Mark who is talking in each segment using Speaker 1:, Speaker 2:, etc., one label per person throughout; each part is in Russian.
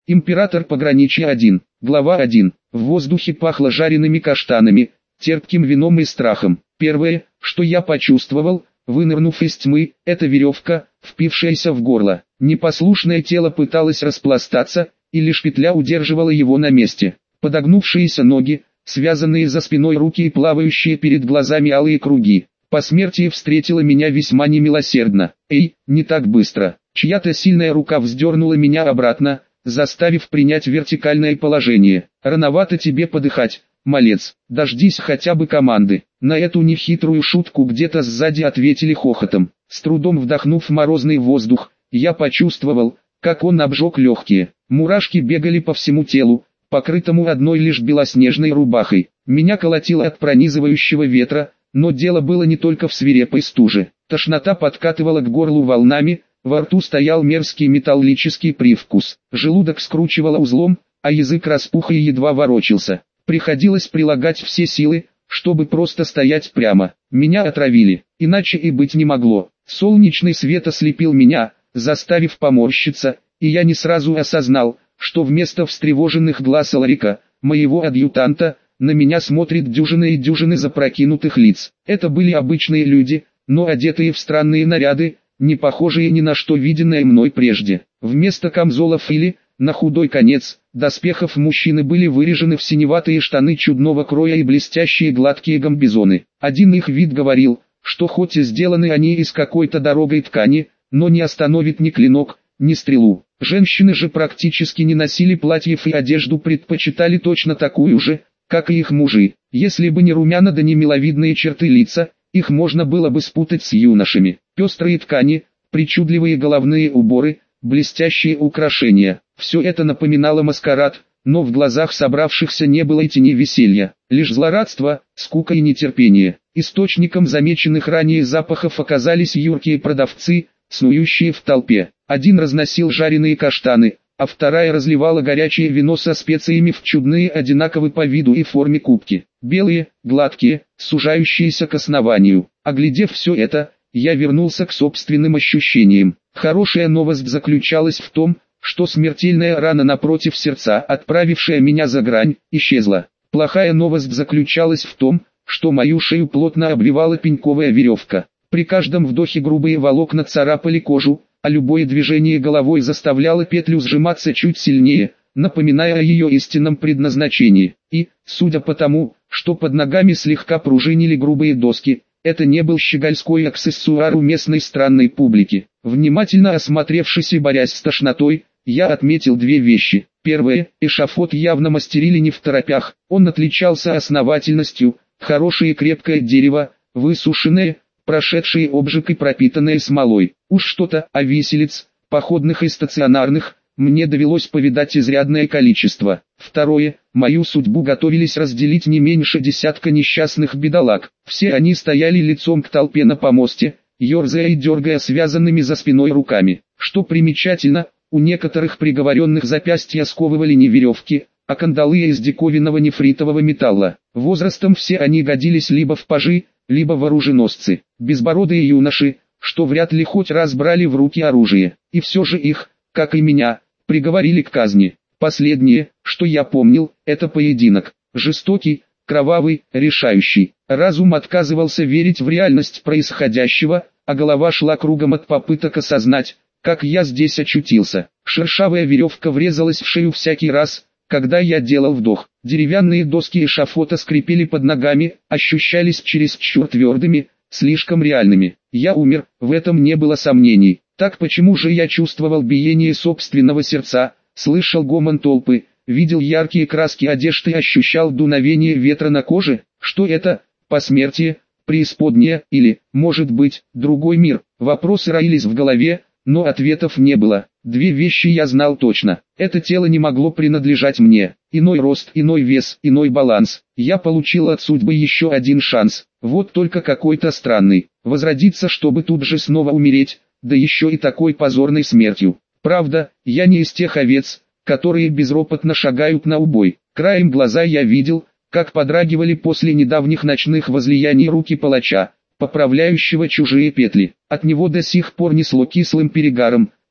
Speaker 1: Император пограничья 1. Глава 1. В воздухе пахло жареными каштанами, терпким вином и страхом. Первое, что я почувствовал, вынырнув из тьмы, это веревка, впившаяся в горло. Непослушное тело пыталось распластаться, и лишь петля удерживала его на месте. Подогнувшиеся ноги, связанные за спиной руки и плавающие перед глазами алые круги. Посмертие встретило меня весьма немилосердно. «Эй, не так быстро!» Чья-то сильная рука вздернула меня обратно, заставив принять вертикальное положение. «Рановато тебе подыхать, малец, дождись хотя бы команды». На эту нехитрую шутку где-то сзади ответили хохотом. С трудом вдохнув морозный воздух, я почувствовал, как он обжег легкие. Мурашки бегали по всему телу, покрытому одной лишь белоснежной рубахой. Меня колотило от пронизывающего ветра, но дело было не только в свирепой стуже. Тошнота подкатывала к горлу волнами, во рту стоял мерзкий металлический привкус. Желудок скручивало узлом, а язык распух и едва ворочался. Приходилось прилагать все силы, чтобы просто стоять прямо. Меня отравили, иначе и быть не могло. Солнечный свет ослепил меня, заставив поморщиться, и я не сразу осознал, что вместо встревоженных глаз Аларика, моего адъютанта, на меня смотрит дюжины и дюжины запрокинутых лиц. Это были обычные люди, но одетые в странные наряды, не похожие ни на что виденное мной прежде. Вместо камзолов или, на худой конец, доспехов мужчины были вырежены в синеватые штаны чудного кроя и блестящие гладкие гамбизоны. Один их вид говорил, что хоть и сделаны они из какой-то дорогой ткани, но не остановит ни клинок, ни стрелу. Женщины же практически не носили платьев и одежду предпочитали точно такую же, как и их мужи. Если бы не румяна да не миловидные черты лица, их можно было бы спутать с юношами. Пестрые ткани, причудливые головные уборы, блестящие украшения. Все это напоминало маскарад, но в глазах собравшихся не было и тени веселья. Лишь злорадство, скука и нетерпение. Источником замеченных ранее запахов оказались юркие продавцы, снующие в толпе. Один разносил жареные каштаны, а вторая разливала горячее вино со специями в чудные одинаковые по виду и форме кубки. Белые, гладкие, сужающиеся к основанию. Оглядев все это, я вернулся к собственным ощущениям. Хорошая новость заключалась в том, что смертельная рана напротив сердца, отправившая меня за грань, исчезла. Плохая новость заключалась в том, что мою шею плотно обвивала пеньковая веревка. При каждом вдохе грубые волокна царапали кожу, а любое движение головой заставляло петлю сжиматься чуть сильнее, напоминая о ее истинном предназначении. И, судя по тому, что под ногами слегка пружинили грубые доски, это не был щегольской аксессуар у местной странной публики. Внимательно осмотревшись и борясь с тошнотой, я отметил две вещи. Первое, эшафот явно мастерили не второпях, он отличался основательностью, хорошее крепкое дерево, высушенное, прошедшие обжиг и пропитанное смолой. Уж что-то, а виселиц, походных и стационарных, мне довелось повидать изрядное количество. Второе, мою судьбу готовились разделить не меньше десятка несчастных бедолаг. Все они стояли лицом к толпе на помосте, ерзая и дергая связанными за спиной руками. Что примечательно, у некоторых приговоренных запястья сковывали не веревки, а кандалы из диковинного нефритового металла. Возрастом все они годились либо в пажи, либо в оруженосцы. Безбородые юноши, что вряд ли хоть раз брали в руки оружие. И все же их, как и меня, приговорили к казни. Последнее, что я помнил, это поединок. Жестокий, кровавый, решающий. Разум отказывался верить в реальность происходящего, а голова шла кругом от попыток осознать, как я здесь очутился. Шершавая веревка врезалась в шею всякий раз, когда я делал вдох. Деревянные доски эшафота скрипели под ногами, ощущались чересчур твердыми, слишком реальными. Я умер, в этом не было сомнений. Так почему же я чувствовал биение собственного сердца, слышал гомон толпы, видел яркие краски одежды и ощущал дуновение ветра на коже? Что это? Посмертие? Преисподняя? Или, может быть, другой мир? Вопросы роились в голове, но ответов не было. Две вещи я знал точно. Это тело не могло принадлежать мне. Иной рост, иной вес, иной баланс. Я получил от судьбы еще один шанс. Вот только какой-то странный. Возродиться, чтобы тут же снова умереть, да еще и такой позорной смертью. Правда, я не из тех овец, которые безропотно шагают на убой. Краем глаза я видел, как подрагивали после недавних ночных возлияний руки палача, поправляющего чужие петли. От него до сих пор несло кислым перегаром,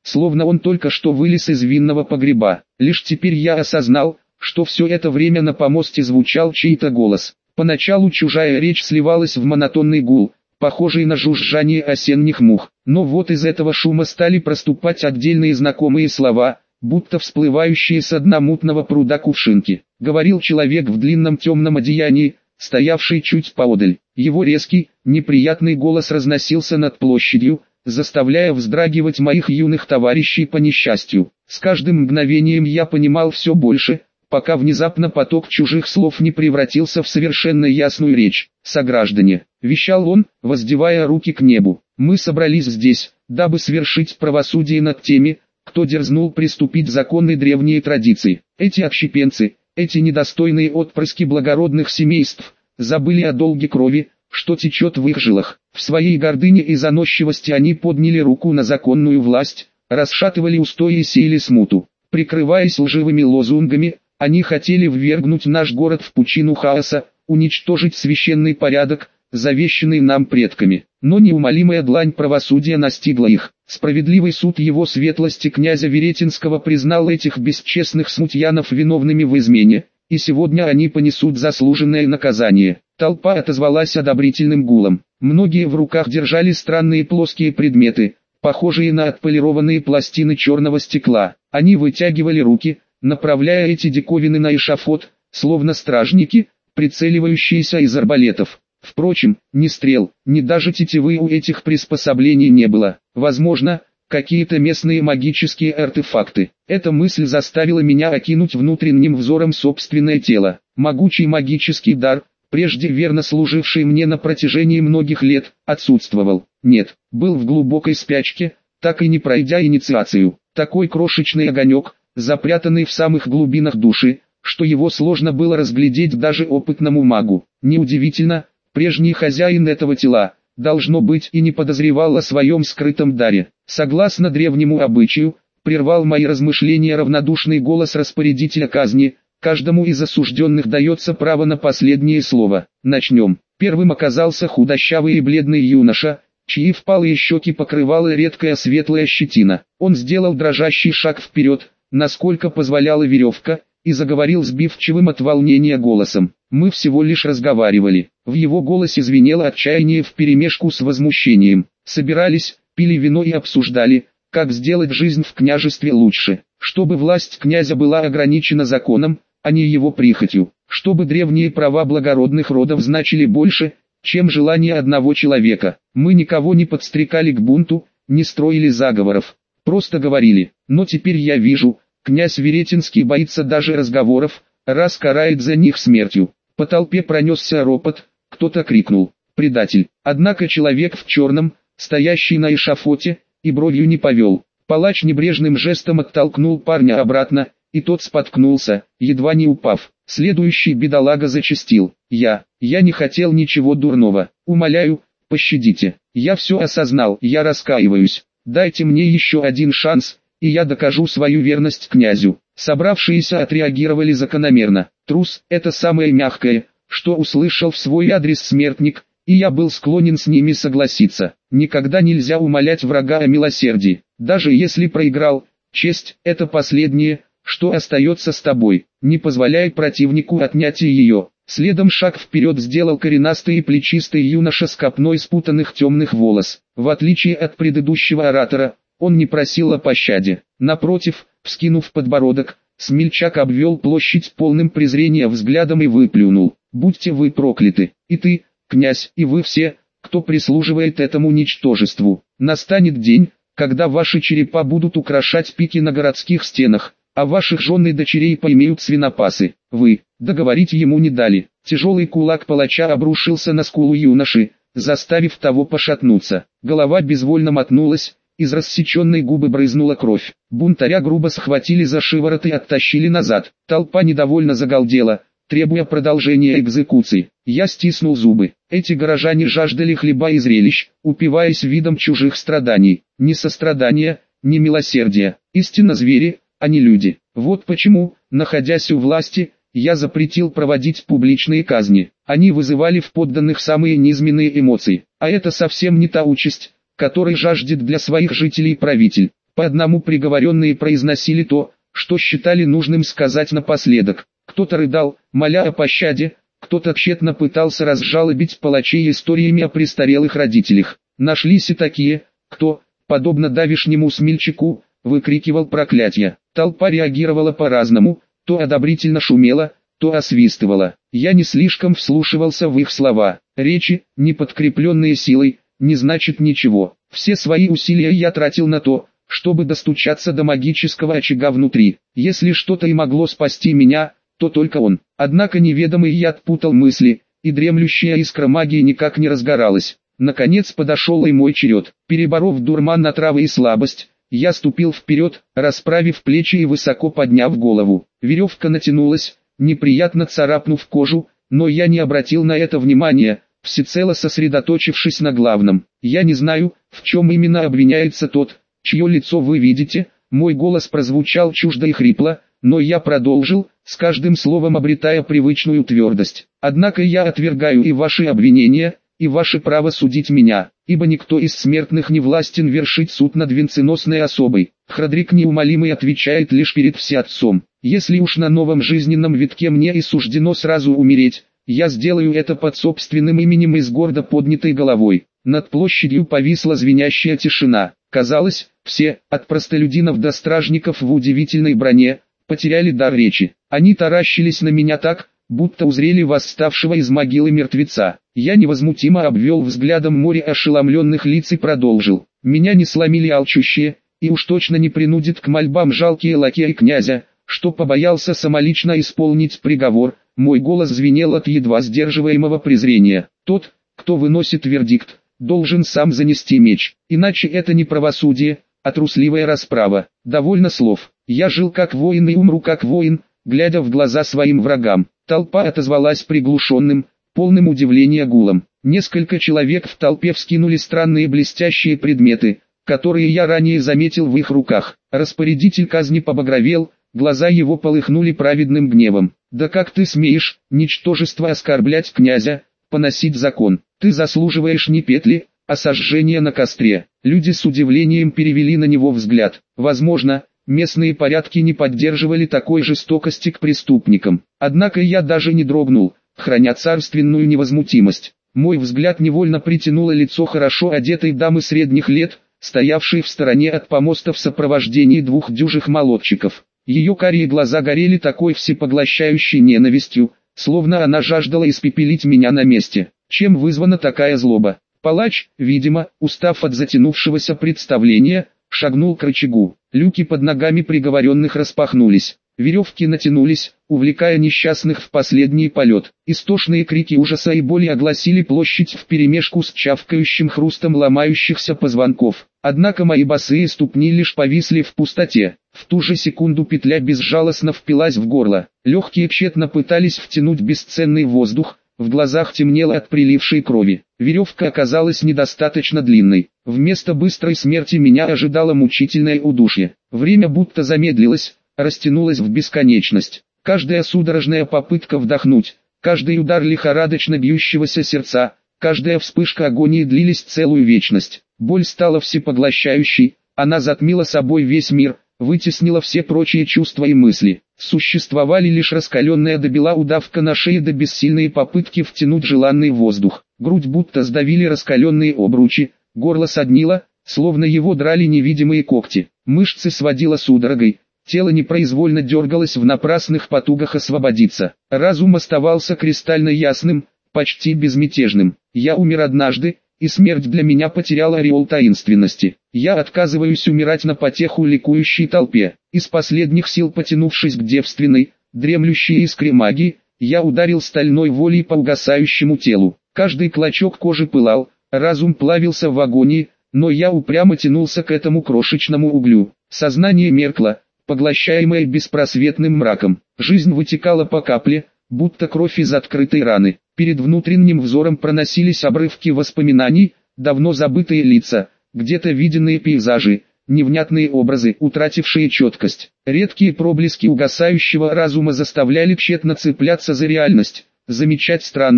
Speaker 1: словно он только что вылез из винного погреба. Лишь теперь я осознал, что все это время на помосте звучал чей-то голос. Поначалу чужая речь сливалась в монотонный гул, похожий на жужжание осенних мух. Но вот из этого шума стали проступать отдельные знакомые слова, будто всплывающие с дна мутного пруда кувшинки. Говорил человек в длинном темном одеянии, стоявший чуть поодаль. Его резкий, неприятный голос разносился над площадью, заставляя вздрагивать моих юных товарищей по несчастью. С каждым мгновением я понимал все больше, пока внезапно поток чужих слов не превратился в совершенно ясную речь. «Сограждане», — вещал он, воздевая руки к небу, — «мы собрались здесь, дабы свершить правосудие над теми, кто дерзнул приступить законы древние традиции. Эти отщепенцы, эти недостойные отпрыски благородных семейств, забыли о долге крови, что течет в их жилах. В своей гордыне и заносчивости они подняли руку на законную власть, расшатывали устои и сеяли смуту. Прикрываясь лживыми лозунгами, они хотели ввергнуть наш город в пучину хаоса, уничтожить священный порядок, завещанный нам предками. Но неумолимая длань правосудия настигла их. Справедливый суд его светлости князя Веретенского признал этих бесчестных смутьянов виновными в измене, и сегодня они понесут заслуженное наказание. Толпа отозвалась одобрительным гулом. Многие в руках держали странные плоские предметы, похожие на отполированные пластины черного стекла. Они вытягивали руки, направляя эти диковины на эшафот, словно стражники, прицеливающиеся из арбалетов. Впрочем, ни стрел, ни даже тетивы у этих приспособлений не было. Возможно, какие-то местные магические артефакты. Эта мысль заставила меня окинуть внутренним взором собственное тело. Могучий магический дар, прежде верно служивший мне на протяжении многих лет, отсутствовал. Нет, был в глубокой спячке, так и не пройдя инициацию. Такой крошечный огонек, запрятанный в самых глубинах души, что его сложно было разглядеть даже опытному магу. Неудивительно, прежний хозяин этого тела, должно быть, и не подозревал о своем скрытом даре. Согласно древнему обычаю, прервал мои размышления равнодушный голос распорядителя казни, каждому из осужденных дается право на последнее слово. Начнем. Первым оказался худощавый и бледный юноша, чьи впалые щеки покрывала редкая светлая щетина. Он сделал дрожащий шаг вперед, насколько позволяла веревка, и заговорил сбивчивым от волнения голосом. Мы всего лишь разговаривали. В его голосе звенело отчаяние вперемешку с возмущением. Собирались, пили вино и обсуждали, как сделать жизнь в княжестве лучше. Чтобы власть князя была ограничена законом, а не его прихотью. Чтобы древние права благородных родов значили больше, чем желание одного человека. Мы никого не подстрекали к бунту, не строили заговоров. Просто говорили. Но теперь я вижу, князь Веретенский боится даже разговоров, раз карает за них смертью. По толпе пронесся ропот, кто-то крикнул «Предатель!». Однако человек в черном, стоящий на эшафоте, и бровью не повел. Палач небрежным жестом оттолкнул парня обратно, и тот споткнулся, едва не упав. Следующий бедолага зачастил. Я не хотел ничего дурного. Умоляю, пощадите. Я все осознал, я раскаиваюсь. Дайте мне еще один шанс, и я докажу свою верность князю. Собравшиеся отреагировали закономерно. Трус – это самое мягкое, что услышал в свой адрес смертник, и я был склонен с ними согласиться. Никогда нельзя умолять врага о милосердии. Даже если проиграл, честь – это последнее, что остается с тобой. Не позволяй противнику отнять ее. Следом шаг вперед сделал коренастый и плечистый юноша с копной спутанных темных волос. В отличие от предыдущего оратора, он не просил о пощаде. Напротив, вскинув подбородок, смельчак обвел площадь полным презрения взглядом и выплюнул: «Будьте вы прокляты, и ты, князь, и вы все, кто прислуживает этому ничтожеству. Настанет день, когда ваши черепа будут украшать пики на городских стенах, а ваших жен и дочерей поимеют свинопасы». Вы, договорить ему не дали. Тяжелый кулак палача обрушился на скулу юноши, заставив того пошатнуться. Голова безвольно мотнулась, из рассеченной губы брызнула кровь. Бунтаря грубо схватили за шиворот и оттащили назад. Толпа недовольно загалдела, требуя продолжения экзекуции. Я стиснул зубы. Эти горожане жаждали хлеба и зрелищ, упиваясь видом чужих страданий. Ни сострадания, ни милосердия. Истинно звери, а не люди. Вот почему, находясь у власти, я запретил проводить публичные казни. Они вызывали в подданных самые низменные эмоции. А это совсем не та участь, которой жаждет для своих жителей правитель. по одному приговоренные произносили то, что считали нужным сказать напоследок. Кто-то рыдал, моля о пощаде, кто-то тщетно пытался разжалобить палачей историями о престарелых родителях. Нашлись и такие, кто, подобно давишнему смельчаку, выкрикивал проклятия. Толпа реагировала по-разному, то одобрительно шумела, то освистывала. Я не слишком вслушивался в их слова. Речи, не подкрепленные силой, не значит ничего. Все свои усилия я тратил на то, чтобы достучаться до магического очага внутри. Если что-то и могло спасти меня, то только он. Однако неведомый яд путал мысли, и дремлющая искра магии никак не разгоралась. Наконец подошел и мой черед. Переборов дурман на травы и слабость, я ступил вперед, расправив плечи и высоко подняв голову. Веревка натянулась, неприятно царапнув кожу, но я не обратил на это внимания, всецело сосредоточившись на главном. Я не знаю, в чем именно обвиняется тот, чье лицо вы видите. Мой голос прозвучал чуждо и хрипло, но я продолжил, с каждым словом обретая привычную твердость. Однако я отвергаю и ваши обвинения, и ваше право судить меня, ибо никто из смертных не властен вершить суд над венценосной особой. Храдрик неумолимый отвечает лишь перед Всеотцом. Если уж на новом жизненном витке мне и суждено сразу умереть, я сделаю это под собственным именем и с гордо поднятой головой. Над площадью повисла звенящая тишина. Казалось, все, от простолюдинов до стражников в удивительной броне, потеряли дар речи. Они таращились на меня так, будто узрели восставшего из могилы мертвеца. Я невозмутимо обвел взглядом море ошеломленных лиц и продолжил. Меня не сломили алчущие, и уж точно не принудит к мольбам жалкие лакеи князя, что побоялся самолично исполнить приговор. Мой голос звенел от едва сдерживаемого презрения. Тот, кто выносит вердикт, должен сам занести меч, иначе это не правосудие, а трусливая расправа. Довольно слов. Я жил как воин и умру как воин, глядя в глаза своим врагам. Толпа отозвалась приглушенным, полным удивления гулом. Несколько человек в толпе вскинули странные блестящие предметы, которые я ранее заметил в их руках. Распорядитель казни побагровел, глаза его полыхнули праведным гневом. «Да как ты смеешь, ничтожество, оскорблять князя, поносить закон? Ты заслуживаешь не петли, а сожжения на костре». Люди с удивлением перевели на него взгляд. Возможно, местные порядки не поддерживали такой жестокости к преступникам. Однако я даже не дрогнул, храня царственную невозмутимость. Мой взгляд невольно притянуло лицо хорошо одетой дамы средних лет, стоявшей в стороне от помоста в сопровождении двух дюжих молодчиков. Ее карие глаза горели такой всепоглощающей ненавистью, словно она жаждала испепелить меня на месте. Чем вызвана такая злоба? Палач, видимо, устав от затянувшегося представления, шагнул к рычагу. Люки под ногами приговоренных распахнулись. Веревки натянулись, увлекая несчастных в последний полет. Истошные крики ужаса и боли огласили площадь вперемешку с чавкающим хрустом ломающихся позвонков. Однако мои босые ступни лишь повисли в пустоте. В ту же секунду петля безжалостно впилась в горло. Легкие тщетно пытались втянуть бесценный воздух, в глазах темнело от прилившей крови. Веревка оказалась недостаточно длинной. Вместо быстрой смерти меня ожидало мучительное удушье. Время будто замедлилось, растянулось в бесконечность. Каждая судорожная попытка вдохнуть, каждый удар лихорадочно бьющегося сердца, каждая вспышка агонии длились целую вечность. Боль стала всепоглощающей, она затмила собой весь мир, вытеснила все прочие чувства и мысли. Существовали лишь раскаленная до бела удавка на шее да бессильные попытки втянуть желанный воздух. Грудь будто сдавили раскаленные обручи, горло соднило, словно его драли невидимые когти. Мышцы сводило судорогой, тело непроизвольно дергалось в напрасных потугах освободиться. Разум оставался кристально ясным, почти безмятежным. Я умер однажды, и смерть для меня потеряла ореол таинственности. Я отказываюсь умирать на потеху ликующей толпе. Из последних сил потянувшись к девственной, дремлющей искре магии, я ударил стальной волей по угасающему телу. Каждый клочок кожи пылал, разум плавился в агонии, но я упрямо тянулся к этому крошечному углю. Сознание меркло, поглощаемое беспросветным мраком. Жизнь вытекала по капле, будто кровь из открытой раны. Перед внутренним взором проносились обрывки воспоминаний, давно забытые лица, где-то виденные пейзажи, невнятные образы, утратившие четкость. Редкие проблески угасающего разума заставляли тщетно цепляться за реальность, замечать странные,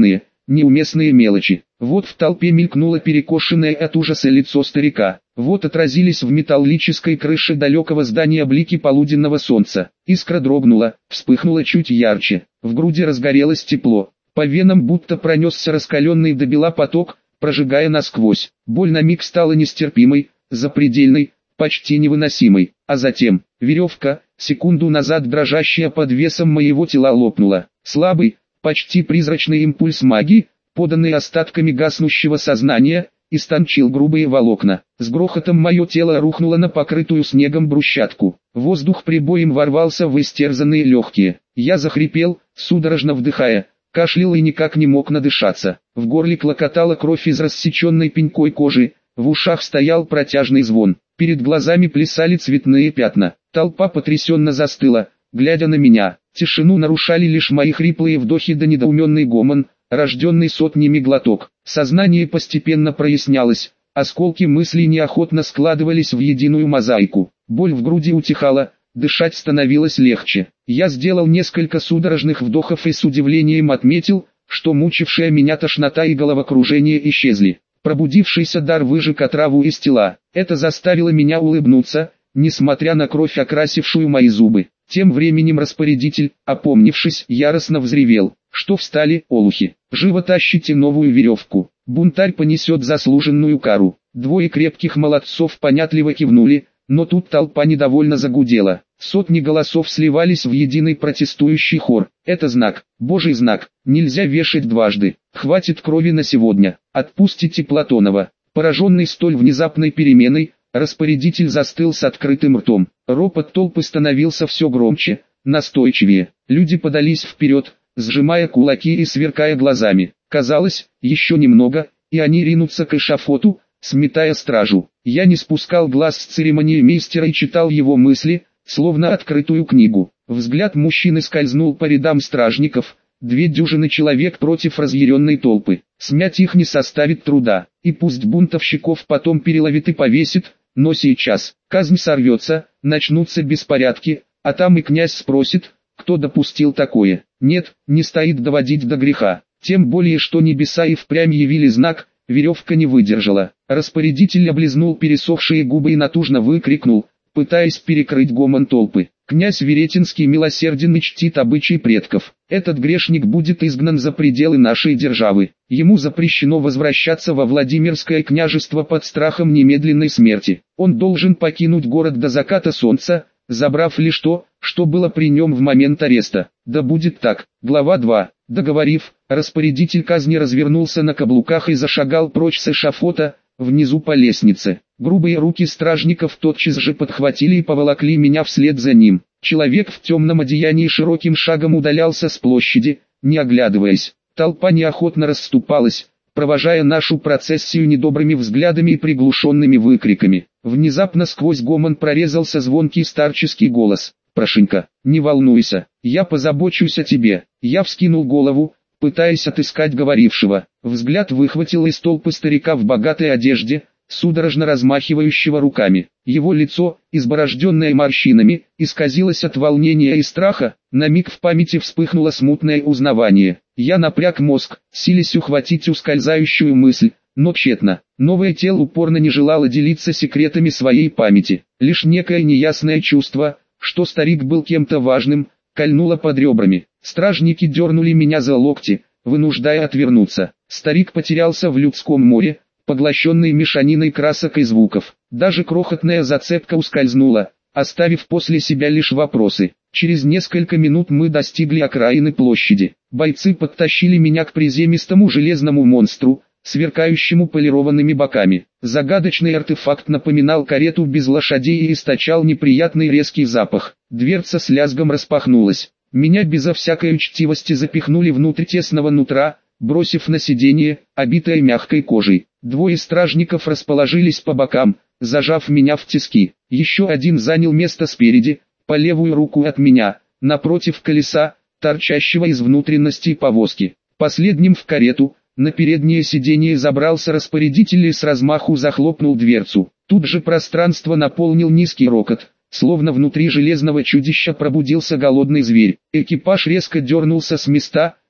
Speaker 1: неуместные мелочи. Вот в толпе мелькнуло перекошенное от ужаса лицо старика. Вот отразились в металлической крыше далекого здания блики полуденного солнца. Искра дрогнула, вспыхнула чуть ярче. В груди разгорелось тепло. По венам будто пронесся раскаленный до бела поток, прожигая насквозь. Боль на миг стала нестерпимой, запредельной, почти невыносимой. А затем, веревка, секунду назад дрожащая под весом моего тела, лопнула. Слабый, почти призрачный импульс магии, поданный остатками гаснущего сознания, истончил грубые волокна. С грохотом мое тело рухнуло на покрытую снегом брусчатку. Воздух прибоем ворвался в истерзанные легкие. Я захрипел, судорожно вдыхая, кашлял и никак не мог надышаться. В горле клокотала кровь из рассеченной пенькой кожи, в ушах стоял протяжный звон. Перед глазами плясали цветные пятна. Толпа потрясенно застыла, глядя на меня. Тишину нарушали лишь мои хриплые вдохи да недоуменный гомон, рожденный сотнями глоток. Сознание постепенно прояснялось, осколки мыслей неохотно складывались в единую мозаику. Боль в груди утихала, дышать становилось легче. Я сделал несколько судорожных вдохов и с удивлением отметил, что мучившая меня тошнота и головокружение исчезли. Пробудившийся дар выжег отраву из тела. Это заставило меня улыбнуться, несмотря на кровь, окрасившую мои зубы. Тем временем распорядитель, опомнившись, яростно взревел: «Что встали, олухи? Живо тащите новую веревку! Бунтарь понесет заслуженную кару!» Двое крепких молодцов понятливо кивнули, но тут толпа недовольно загудела. Сотни голосов сливались в единый протестующий хор. «Это знак, Божий знак, нельзя вешать дважды. Хватит крови на сегодня, отпустите Платонова». Пораженный столь внезапной переменой, распорядитель застыл с открытым ртом. Ропот толпы становился все громче, настойчивее. Люди подались вперед, сжимая кулаки и сверкая глазами. Казалось, еще немного, и они ринутся к эшафоту, сметая стражу. Я не спускал глаз с церемониймейстера и читал его мысли, словно открытую книгу. Взгляд мужчины скользнул по рядам стражников, 2 дюжины человек против разъяренной толпы. Смять их не составит труда, и пусть бунтовщиков потом переловит и повесит, но сейчас казнь сорвется, начнутся беспорядки, а там и князь спросит, кто допустил такое. Нет, не стоит доводить до греха, тем более что небеса и впрямь явили знак, веревка не выдержала. Распорядитель облизнул пересохшие губы и натужно выкрикнул, пытаясь перекрыть гомон толпы: «Князь Веретенский милосерден и чтит обычаи предков. Этот грешник будет изгнан за пределы нашей державы. Ему запрещено возвращаться во Владимирское княжество под страхом немедленной смерти. Он должен покинуть город до заката солнца, забрав лишь то, что было при нем в момент ареста. Да будет так». Глава 2. Договорив, распорядитель казни развернулся на каблуках и зашагал прочь с эшафота, внизу по лестнице. Грубые руки стражников тотчас же подхватили и поволокли меня вслед за ним. Человек в темном одеянии широким шагом удалялся с площади, не оглядываясь. Толпа неохотно расступалась, провожая нашу процессию недобрыми взглядами и приглушенными выкриками. Внезапно сквозь гомон прорезался звонкий старческий голос: «Прошенька, не волнуйся, я позабочусь о тебе». Я вскинул голову, пытаясь отыскать говорившего. Взгляд выхватил из толпы старика в богатой одежде, судорожно размахивающего руками. Его лицо, изборожденное морщинами, исказилось от волнения и страха. На миг в памяти вспыхнуло смутное узнавание. Я напряг мозг, силясь ухватить ускользающую мысль, но тщетно. Новое тело упорно не желало делиться секретами своей памяти. Лишь некое неясное чувство, что старик был кем-то важным, кольнуло под ребрами. Стражники дернули меня за локти, вынуждая отвернуться. Старик потерялся в людском море, поглощенный мешаниной красок и звуков. Даже крохотная зацепка ускользнула, оставив после себя лишь вопросы. Через несколько минут мы достигли окраины площади. Бойцы подтащили меня к приземистому железному монстру, сверкающему полированными боками. Загадочный артефакт напоминал карету без лошадей и источал неприятный резкий запах. Дверца с лязгом распахнулась. Меня безо всякой учтивости запихнули внутрь тесного нутра, бросив на сиденье, обитое мягкой кожей. 2 стражников расположились по бокам, зажав меня в тиски. Еще один занял место спереди, по левую руку от меня, напротив колеса, торчащего из внутренностей повозки. Последним в карету, на переднее сиденье забрался распорядитель и с размаху захлопнул дверцу. Тут же пространство наполнил низкий рокот, словно внутри железного чудища пробудился голодный зверь. Экипаж резко дернулся с места,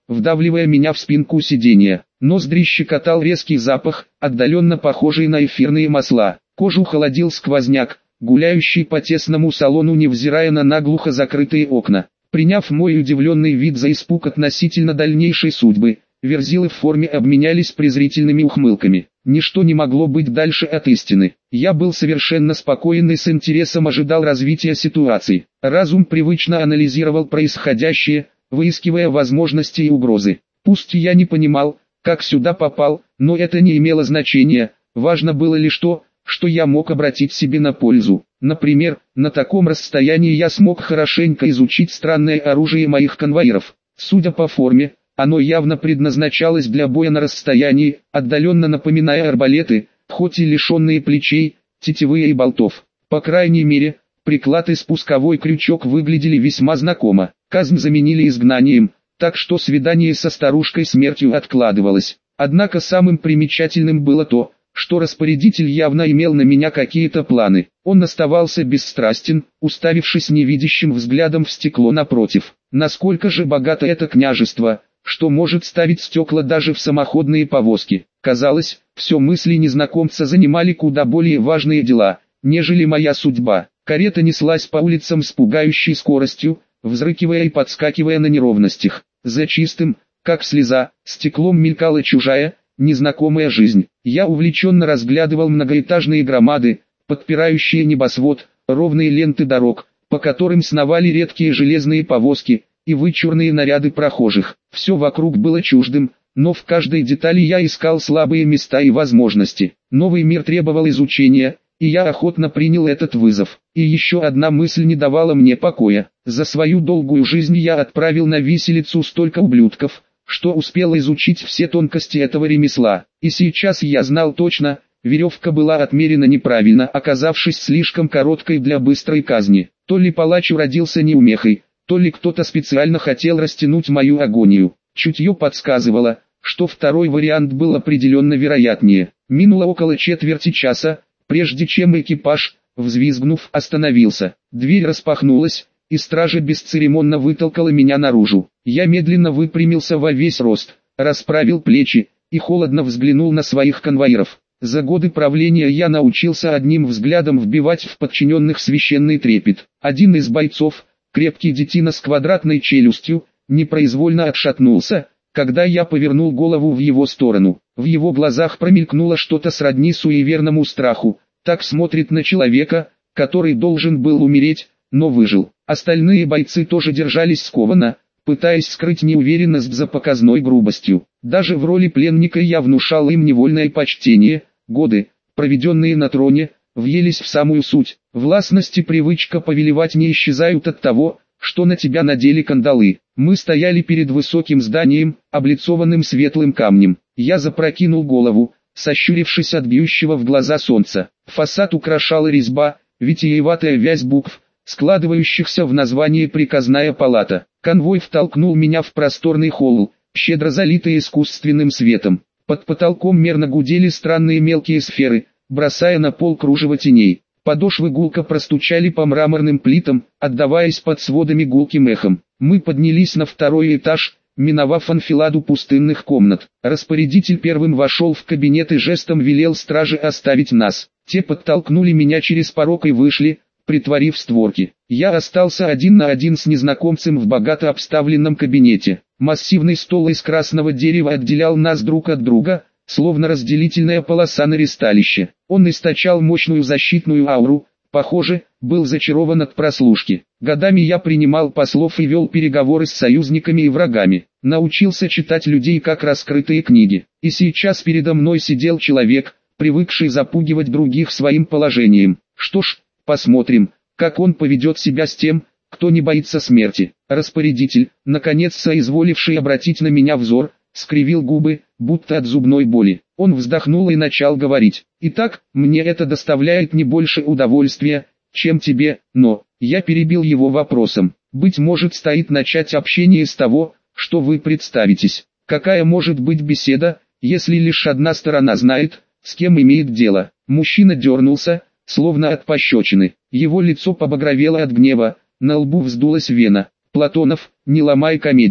Speaker 1: вдавливая меня в спинку сиденья. Ноздри щекотал резкий запах, отдаленно похожий на эфирные масла. Кожу холодил сквозняк, гуляющий по тесному салону, невзирая на наглухо закрытые окна. Приняв мой удивленный вид за испуг относительно дальнейшей судьбы, верзилы в форме обменялись презрительными ухмылками. Ничто не могло быть дальше от истины. Я был совершенно спокоен и с интересом ожидал развития ситуации. Разум привычно анализировал происходящее, выискивая возможности и угрозы. Пусть я не понимал, как сюда попал, но это не имело значения. Важно было лишь то, что я мог обратить себе на пользу. Например, на таком расстоянии я смог хорошенько изучить странное оружие моих конвоиров. Судя по форме, оно явно предназначалось для боя на расстоянии, отдаленно напоминая арбалеты, хоть и лишенные плечей, тетивы и болтов. По крайней мере, приклад и спусковой крючок выглядели весьма знакомо. Казнь заменили изгнанием, так что свидание со старушкой смертью откладывалось. Однако самым примечательным было то, что распорядитель явно имел на меня какие-то планы. Он оставался бесстрастен, уставившись невидящим взглядом в стекло напротив. Насколько же богато это княжество, что может ставить стекла даже в самоходные повозки. Казалось, все мысли незнакомца занимали куда более важные дела, нежели моя судьба. Карета неслась по улицам с пугающей скоростью, взрыкивая и подскакивая на неровностях. За чистым, как слеза, стеклом мелькала чужая, незнакомая жизнь. Я увлеченно разглядывал многоэтажные громады, подпирающие небосвод, ровные ленты дорог, по которым сновали редкие железные повозки, и вычурные наряды прохожих. Все вокруг было чуждым, но в каждой детали я искал слабые места и возможности. Новый мир требовал изучения, и я охотно принял этот вызов. И еще одна мысль не давала мне покоя. За свою долгую жизнь я отправил на виселицу столько ублюдков, что успел изучить все тонкости этого ремесла. И сейчас я знал точно, веревка была отмерена неправильно, оказавшись слишком короткой для быстрой казни. То ли палач уродился неумехой, то ли кто-то специально хотел растянуть мою агонию. Чутье подсказывало, что второй вариант был определенно вероятнее. Минуло около четверти часа, прежде чем экипаж, взвизгнув, остановился. Дверь распахнулась, и стража бесцеремонно вытолкала меня наружу. Я медленно выпрямился во весь рост, расправил плечи, и холодно взглянул на своих конвоиров. За годы правления я научился одним взглядом вбивать в подчиненных священный трепет. Один из бойцов, крепкий детина с квадратной челюстью, непроизвольно отшатнулся, когда я повернул голову в его сторону. В его глазах промелькнуло что-то сродни суеверному страху. Так смотрит на человека, который должен был умереть, но выжил. Остальные бойцы тоже держались скованно, пытаясь скрыть неуверенность за показной грубостью. Даже в роли пленника я внушал им невольное почтение. Годы, проведенные на троне, въелись в самую суть. Властность и привычка повелевать не исчезают от того, что на тебя надели кандалы. Мы стояли перед высоким зданием, облицованным светлым камнем. Я запрокинул голову, сощурившись от бьющего в глаза солнца. Фасад украшала резьба, витиеватая вязь букв, складывающихся в название «Приказная палата». Конвой втолкнул меня в просторный холл, щедро залитый искусственным светом. Под потолком мерно гудели странные мелкие сферы, бросая на пол кружево теней. Подошвы гулко простучали по мраморным плитам, отдаваясь под сводами гулким эхом. Мы поднялись на второй этаж, миновав анфиладу пустынных комнат. Распорядитель первым вошел в кабинет и жестом велел страже оставить нас. Те подтолкнули меня через порог и вышли, притворив створки. Я остался один на один с незнакомцем в богато обставленном кабинете. Массивный стол из красного дерева отделял нас друг от друга, словно разделительная полоса на ристалище. Он источал мощную защитную ауру, похоже, был зачарован от прослушки. Годами я принимал послов и вел переговоры с союзниками и врагами. Научился читать людей как раскрытые книги. И сейчас передо мной сидел человек, привыкший запугивать других своим положением. Что ж, посмотрим, как он поведет себя с тем, кто не боится смерти. Распорядитель, наконец соизволивший обратить на меня взор, скривил губы, будто от зубной боли. Он вздохнул и начал говорить. «Итак, мне это доставляет не больше удовольствия, чем тебе, но...» Я перебил его вопросом. «Быть может, стоит начать общение с того, что вы представитесь. Какая может быть беседа, если лишь одна сторона знает, с кем имеет дело?» Мужчина дернулся, словно от пощечины. Его лицо побагровело от гнева, на лбу вздулась вена. «Платонов, не ломай комедию.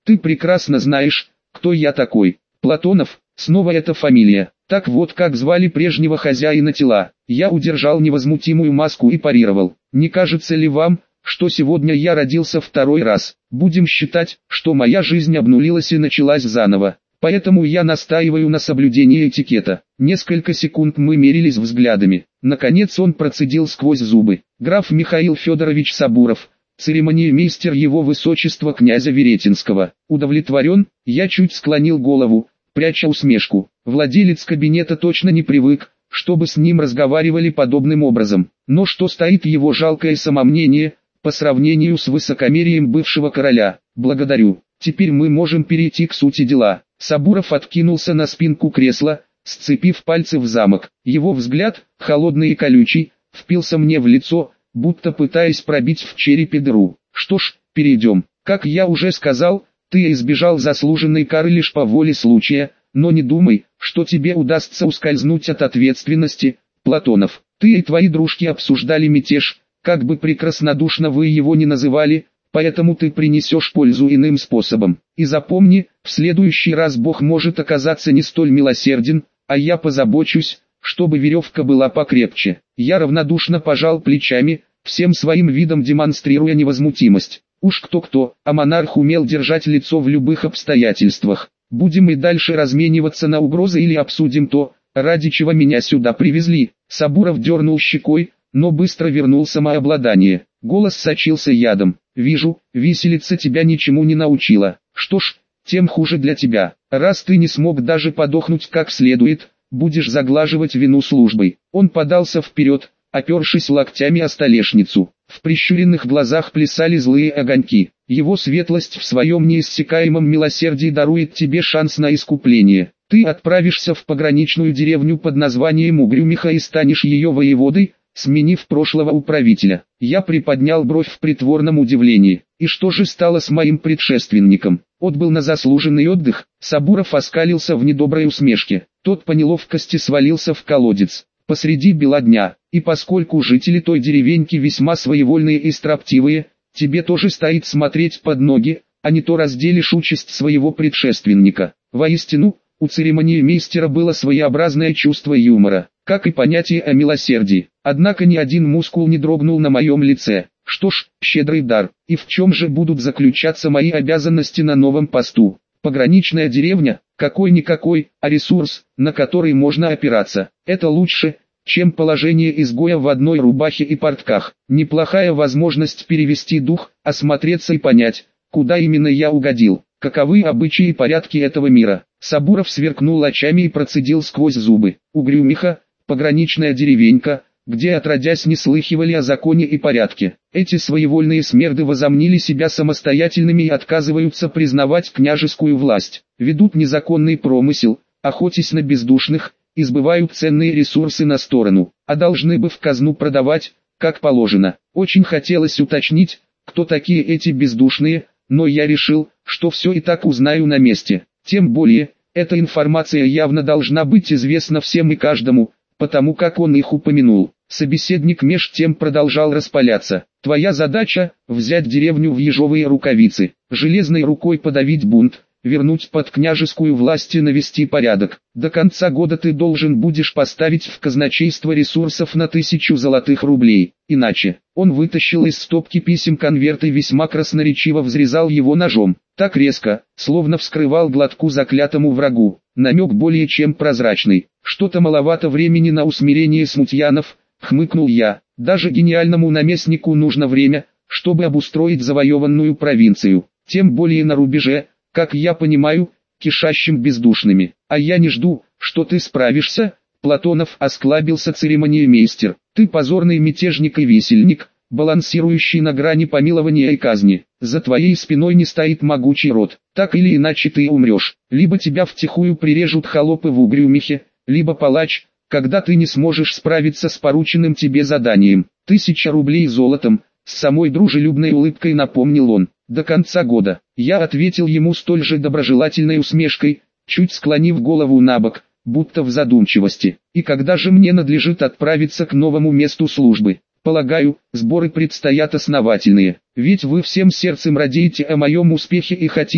Speaker 1: Ты прекрасно знаешь, кто я такой. Платонов, снова эта фамилия. Так вот как звали прежнего хозяина тела. Я удержал невозмутимую маску и парировал. Не кажется ли вам, что сегодня я родился второй раз? Будем считать, что моя жизнь обнулилась и началась заново. Поэтому я настаиваю на соблюдении этикета. Несколько секунд мы мерились взглядами. Наконец он процедил сквозь зубы. Граф Михаил Федорович Сабуров, церемониймейстер его высочества князя Веретенского. Удовлетворен, я чуть склонил голову, пряча усмешку. Владелец кабинета точно не привык, чтобы с ним разговаривали подобным образом. Но что стоит его жалкое самомнение, по сравнению с высокомерием бывшего короля? Благодарю. Теперь мы можем перейти к сути дела. Сабуров откинулся на спинку кресла, сцепив пальцы в замок. Его взгляд, холодный и колючий, впился мне в лицо, будто пытаясь пробить в черепе дыру. Что ж, перейдем. Как я уже сказал, ты избежал заслуженной кары лишь по воле случая, но не думай, что тебе удастся ускользнуть от ответственности, Платонов. Ты и твои дружки обсуждали мятеж, как бы прекраснодушно вы его ни называли, поэтому ты принесешь пользу иным способом. И запомни, в следующий раз Бог может оказаться не столь милосерден, а я позабочусь, чтобы веревка была покрепче. Я равнодушно пожал плечами, всем своим видом демонстрируя невозмутимость. Уж кто-кто, а монарх умел держать лицо в любых обстоятельствах. Будем и дальше размениваться на угрозы или обсудим то, ради чего меня сюда привезли. Сабуров дернул щекой, но быстро вернул самообладание. Голос сочился ядом. Вижу, виселица тебя ничему не научила. Что ж, тем хуже для тебя. Раз ты не смог даже подохнуть как следует, будешь заглаживать вину службой. Он подался вперед, опершись локтями о столешницу. В прищуренных глазах плясали злые огоньки. Его светлость в своем неиссякаемом милосердии дарует тебе шанс на искупление. Ты отправишься в пограничную деревню под названием Угрюмиха и станешь ее воеводой, сменив прошлого управителя. Я приподнял бровь в притворном удивлении. И что же стало с моим предшественником? Отбыл на заслуженный отдых. Сабуров оскалился в недоброй усмешке. Тот по неловкости свалился в колодец посреди бела дня. И поскольку жители той деревеньки весьма своевольные и строптивые, тебе тоже стоит смотреть под ноги, а не то разделишь участь своего предшественника. Воистину, у церемониймейстера было своеобразное чувство юмора, как и понятие о милосердии. Однако ни один мускул не дрогнул на моем лице. Что ж, щедрый дар. И в чем же будут заключаться мои обязанности на новом посту? Пограничная деревня, какой-никакой, а ресурс, на который можно опираться. Это лучше, чем положение изгоя в одной рубахе и портках. Неплохая возможность перевести дух, осмотреться и понять, куда именно я угодил. Каковы обычаи и порядки этого мира? Сабуров сверкнул очами и процедил сквозь зубы. Угрюмиха, пограничная деревенька, где отродясь не слыхивали о законе и порядке. Эти своевольные смерды возомнили себя самостоятельными и отказываются признавать княжескую власть. Ведут незаконный промысел, охотясь на бездушных, избывают ценные ресурсы на сторону, а должны бы в казну продавать, как положено. Очень хотелось уточнить, кто такие эти бездушные, но я решил, что все и так узнаю на месте. Тем более, эта информация явно должна быть известна всем и каждому, потому как он их упомянул. Собеседник меж тем продолжал распаляться. Твоя задача – взять деревню в ежовые рукавицы, железной рукой подавить бунт, вернуть под княжескую власть и навести порядок. До конца года ты должен будешь поставить в казначейство ресурсов на 1000 золотых рублей. Иначе, он вытащил из стопки писем конверт и весьма красноречиво взрезал его ножом. Так резко, словно вскрывал глотку заклятому врагу. Намек более чем прозрачный. Что-то маловато времени на усмирение смутьянов, хмыкнул я. Даже гениальному наместнику нужно время, чтобы обустроить завоеванную провинцию. Тем более на рубеже, как я понимаю, кишащим бездушными. А я не жду, что ты справишься, Платонов, осклабился церемониймейстер. Ты позорный мятежник и висельник, балансирующий на грани помилования и казни. За твоей спиной не стоит могучий род. Так или иначе ты умрешь. Либо тебя втихую прирежут холопы в Угрюмихе, либо палач, когда ты не сможешь справиться с порученным тебе заданием. 1000 рублей золотом, с самой дружелюбной улыбкой напомнил он. До конца года. Я ответил ему столь же доброжелательной усмешкой, чуть склонив голову набок, будто в задумчивости. И когда же мне надлежит отправиться к новому месту службы? Полагаю, сборы предстоят основательные. Ведь вы всем сердцем радеете о моем успехе и хотите,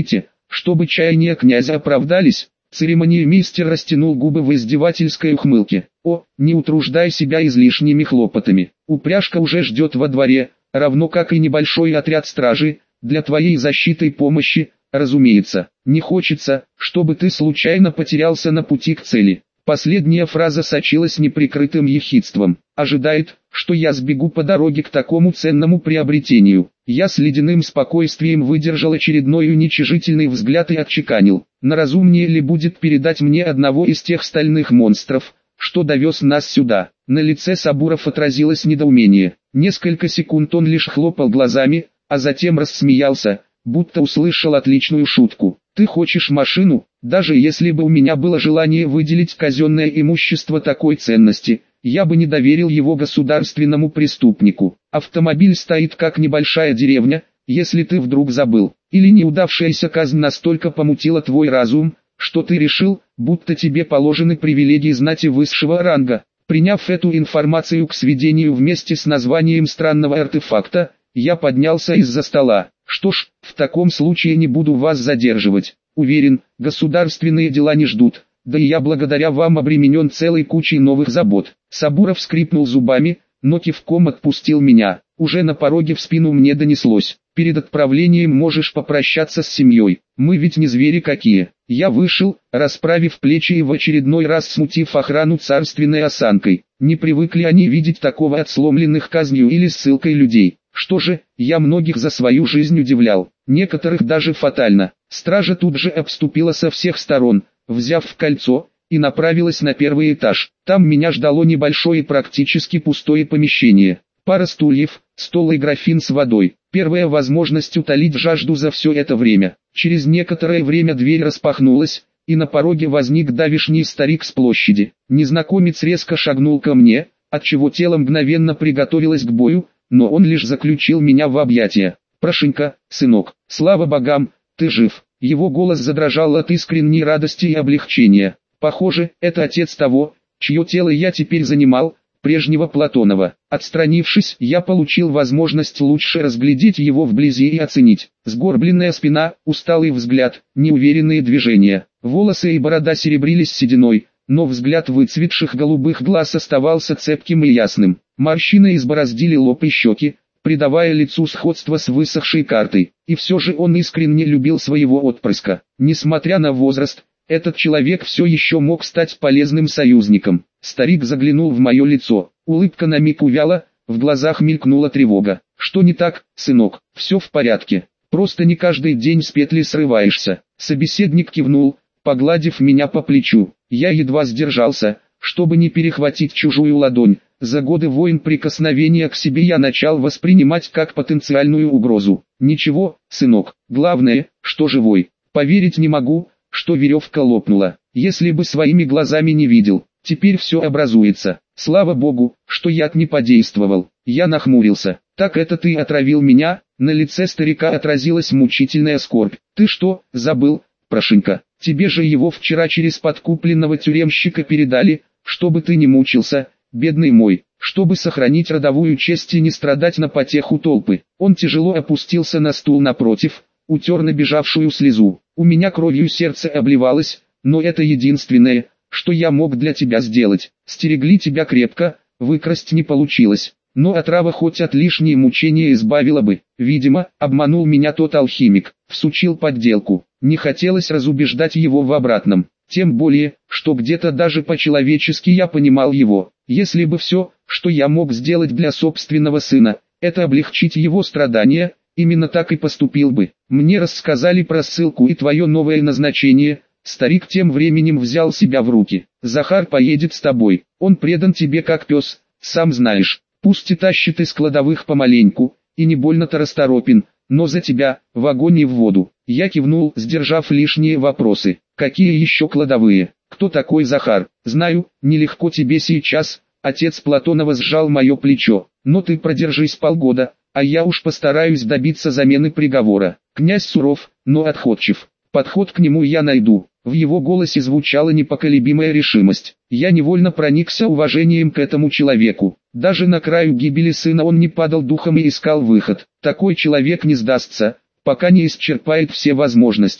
Speaker 1: чтобы чаяния князя оправдались. Церемониймейстер растянул губы в издевательской ухмылке. О, не утруждай себя излишними хлопотами. Упряжка уже ждет во дворе, равно как и небольшой отряд стражи, для твоей защиты и помощи, разумеется. Не хочется, чтобы ты случайно потерялся на пути к цели. Последняя фраза сочилась неприкрытым ехидством. Ожидает, что я сбегу по дороге к такому ценному приобретению. Я с ледяным спокойствием выдержал очередной уничижительный взгляд и отчеканил. Наразумнее ли будет передать мне одного из тех стальных монстров, что довез нас сюда? На лице Сабуров отразилось недоумение. Несколько секунд он лишь хлопал глазами, а затем рассмеялся, будто услышал отличную шутку. Ты хочешь машину? Даже если бы у меня было желание выделить казенное имущество такой ценности, я бы не доверил его государственному преступнику. Автомобиль стоит как небольшая деревня, если ты вдруг забыл. Или неудавшаяся казнь настолько помутила твой разум, что ты решил, будто тебе положены привилегии знати высшего ранга. Приняв эту информацию к сведению вместе с названием странного артефакта, я поднялся из-за стола. Что ж, в таком случае не буду вас задерживать. Уверен, государственные дела не ждут, да и я благодаря вам обременен целой кучей новых забот. Сабуров скрипнул зубами, но кивком отпустил меня. Уже на пороге в спину мне донеслось. Перед отправлением можешь попрощаться с семьей, мы ведь не звери какие. Я вышел, расправив плечи и в очередной раз смутив охрану царственной осанкой. Не привыкли они видеть такого от сломленных казнью или ссылкой людей. Что же, я многих за свою жизнь удивлял, некоторых даже фатально. Стража тут же обступила со всех сторон, взяв в кольцо, и направилась на первый этаж. Там меня ждало небольшое и практически пустое помещение. Пара стульев, стол и графин с водой. Первая возможность утолить жажду за все это время. Через некоторое время дверь распахнулась, и на пороге возник давишний старик с площади. Незнакомец резко шагнул ко мне, отчего тело мгновенно приготовилось к бою, но он лишь заключил меня в объятия. «Прошенька, сынок, слава богам, ты жив!» Его голос задрожал от искренней радости и облегчения. Похоже, это отец того, чье тело я теперь занимал, прежнего Платонова. Отстранившись, я получил возможность лучше разглядеть его вблизи и оценить. Сгорбленная спина, усталый взгляд, неуверенные движения. Волосы и борода серебрились сединой, но взгляд выцветших голубых глаз оставался цепким и ясным. Морщины избороздили лоб и щеки, придавая лицу сходство с высохшей картой. И все же он искренне любил своего отпрыска. Несмотря на возраст, этот человек все еще мог стать полезным союзником. Старик заглянул в мое лицо. Улыбка на миг увяла, в глазах мелькнула тревога. «Что не так, сынок? Все в порядке. Просто не каждый день с петли срываешься». Собеседник кивнул, погладив меня по плечу. Я едва сдержался, чтобы не перехватить чужую ладонь. За годы войн прикосновения к себе я начал воспринимать как потенциальную угрозу. «Ничего, сынок, главное, что живой. Поверить не могу, что веревка лопнула. Если бы своими глазами не видел, теперь все образуется. Слава богу, что яд не подействовал». Я нахмурился. «Так это ты отравил меня?» На лице старика отразилась мучительная скорбь. «Ты что, забыл, Прошенька? Тебе же его вчера через подкупленного тюремщика передали, чтобы ты не мучился, бедный мой, чтобы сохранить родовую честь и не страдать на потеху толпы». Он тяжело опустился на стул напротив, утер набежавшую слезу. «У меня кровью сердце обливалось, но это единственное, что я мог для тебя сделать. Стерегли тебя крепко, выкрасть не получилось, но отрава хоть от лишней мучения избавила бы. Видимо, обманул меня тот алхимик, всучил подделку. Не хотелось разубеждать его в обратном, тем более, что где-то даже по-человечески я понимал его. Если бы все, что я мог сделать для собственного сына, это облегчить его страдания, именно так и поступил бы. Мне рассказали про ссылку и твое новое назначение». Старик тем временем взял себя в руки. «Захар поедет с тобой, он предан тебе как пес, сам знаешь. Пусть и тащит из кладовых помаленьку, и не больно-то расторопен, но за тебя, в огонь и в воду». Я кивнул, сдержав лишние вопросы. «Какие еще кладовые? Кто такой Захар?» «Знаю, нелегко тебе сейчас», отец Платонова сжал мое плечо. «Но ты продержись полгода, а я уж постараюсь добиться замены приговора. Князь суров, но отходчив. Подход к нему я найду». В его голосе звучала непоколебимая решимость. Я невольно проникся уважением к этому человеку. Даже на краю гибели сына он не падал духом и искал выход. Такой человек не сдастся, пока не исчерпает все возможности.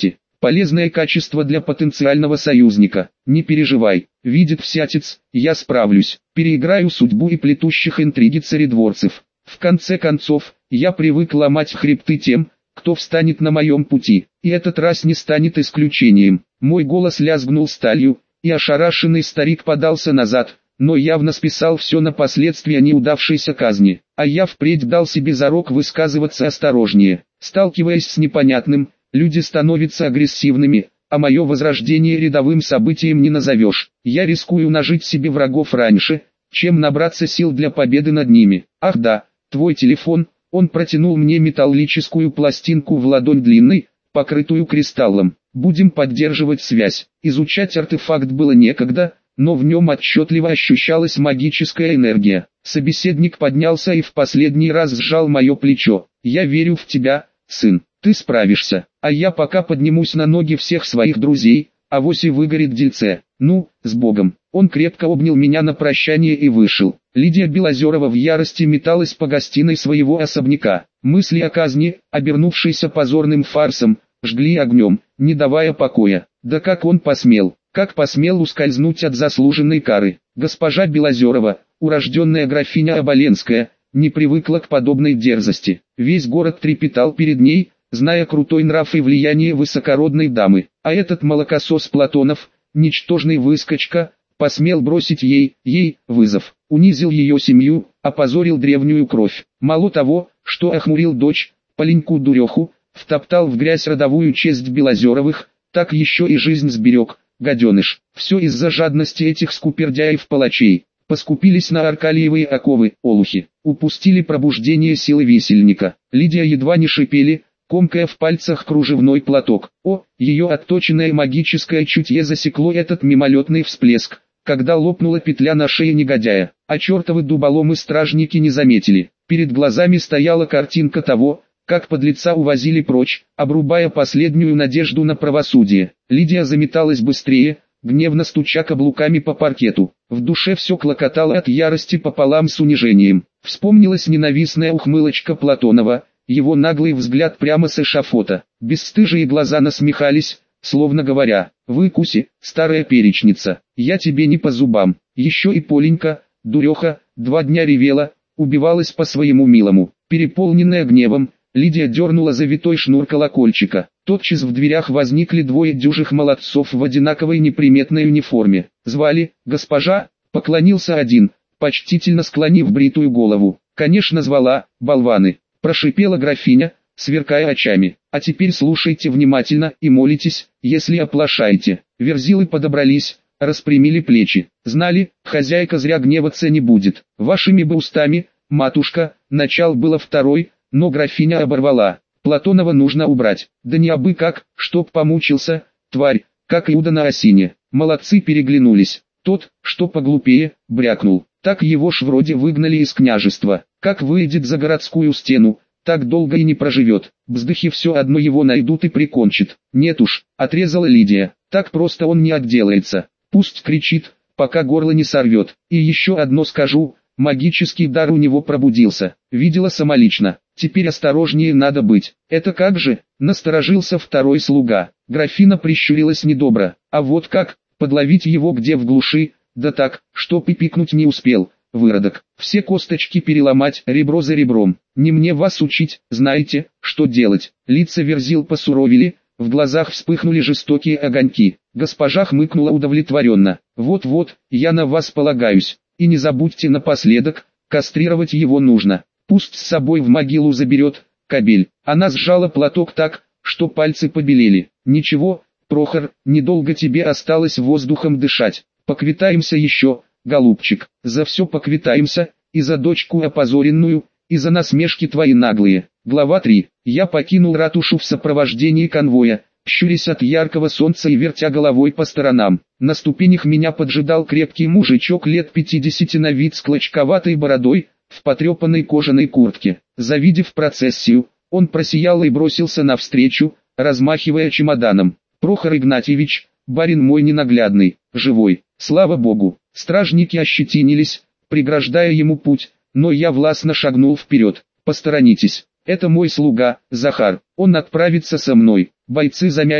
Speaker 1: Полезное качество для потенциального союзника. Не переживай, видит всятец, я справлюсь. Переиграю судьбу и плетущих интриги царедворцев. В конце концов, я привык ломать хребты тем, кто встанет на моем пути, и этот раз не станет исключением. Мой голос лязгнул сталью, и ошарашенный старик подался назад, но явно списал все на последствия неудавшейся казни. А я впредь дал себе зарок высказываться осторожнее. Сталкиваясь с непонятным, люди становятся агрессивными, а мое возрождение рядовым событием не назовешь. Я рискую нажить себе врагов раньше, чем набраться сил для победы над ними. Ах да, твой телефон. Он протянул мне металлическую пластинку в ладонь длинной, покрытую кристаллом. Будем поддерживать связь. Изучать артефакт было некогда, но в нем отчетливо ощущалась магическая энергия. Собеседник поднялся и в последний раз сжал мое плечо. Я верю в тебя, сын, ты справишься. А я пока поднимусь на ноги всех своих друзей, авось и выгорит дельце. Ну, с Богом. Он крепко обнял меня на прощание и вышел. Лидия Белозерова в ярости металась по гостиной своего особняка. Мысли о казни, обернувшейся позорным фарсом, жгли огнем, не давая покоя. Да как он посмел? Как посмел ускользнуть от заслуженной кары? Госпожа Белозерова, урожденная графиня Оболенская, не привыкла к подобной дерзости. Весь город трепетал перед ней, зная крутой нрав и влияние высокородной дамы. А этот молокосос Платонов, ничтожный выскочка, посмел бросить ей вызов, унизил ее семью, опозорил древнюю кровь. Мало того, что охмурил дочь, Поленьку-дуреху, втоптал в грязь родовую честь Белозеровых, так еще и жизнь сберег, гаденыш. Все из-за жадности этих скупердяев-палачей. Поскупились на аркалиевые оковы, олухи. Упустили пробуждение силы висельника. Лидия едва не шипели, комкая в пальцах кружевной платок. О, ее отточенное магическое чутье засекло этот мимолетный всплеск, когда лопнула петля на шее негодяя, а чертовы дуболомы-стражники не заметили. Перед глазами стояла картинка того, как подлеца увозили прочь, обрубая последнюю надежду на правосудие. Лидия заметалась быстрее, гневно стуча каблуками по паркету. В душе все клокотало от ярости пополам с унижением. Вспомнилась ненавистная ухмылочка Платонова, его наглый взгляд прямо с эшафота. Бесстыжие глаза насмехались, словно говоря: «Выкуси, старая перечница, я тебе не по зубам». Еще и Поленька, дуреха, 2 дня ревела, убивалась по своему милому. Переполненная гневом, Лидия дернула за витой шнур колокольчика. Тотчас в дверях возникли 2 дюжих молодцов в одинаковой неприметной униформе. Звали «Госпожа», поклонился один, почтительно склонив бритую голову. «Конечно звала, болваны», прошипела графиня, сверкая очами. «А теперь слушайте внимательно и молитесь, если оплошаете». Верзилы подобрались, распрямили плечи. Знали, хозяйка зря гневаться не будет. «Вашими бы устами, матушка», начал было второй, но графиня оборвала. «Платонова нужно убрать, да не абы как, чтоб помучился, тварь, как Иуда на осине». Молодцы переглянулись. Тот, что поглупее, брякнул: «Так его ж вроде выгнали из княжества. Как выйдет за городскую стену, так долго и не проживет. Бздыхи все одно его найдут и прикончат». «Нет уж», отрезала Лидия, «так просто он не отделается. Пусть кричит, пока горло не сорвет. И еще одно скажу, магический дар у него пробудился. Видела самолично. Теперь осторожнее надо быть». «Это как же?» — насторожился второй слуга. Графиня прищурилась недобро. «А вот как, подловить его где в глуши, да так, чтоб и пикнуть не успел, выродок. Все косточки переломать, ребро за ребром. Не мне вас учить, знаете, что делать». Лица Верзил посуровили, в глазах вспыхнули жестокие огоньки. Госпожа хмыкнула удовлетворенно. «Вот-вот, я на вас полагаюсь. И не забудьте напоследок, кастрировать его нужно. Пусть с собой в могилу заберет, кобель». Она сжала платок так, что пальцы побелели. «Ничего, Прохор, недолго тебе осталось воздухом дышать. Поквитаемся еще, голубчик. За все поквитаемся, и за дочку опозоренную, и за насмешки твои наглые». Глава 3. Я покинул ратушу в сопровождении конвоя, щурясь от яркого солнца и вертя головой по сторонам. На ступенях меня поджидал крепкий мужичок лет 50 на вид с клочковатой бородой, в потрепанной кожаной куртке. Завидев процессию, он просиял и бросился навстречу, размахивая чемоданом. «Прохор Игнатьевич, барин мой ненаглядный, живой, слава богу». Стражники ощетинились, преграждая ему путь, но я властно шагнул вперед. «Посторонитесь, это мой слуга, Захар, он отправится со мной». Бойцы замялись,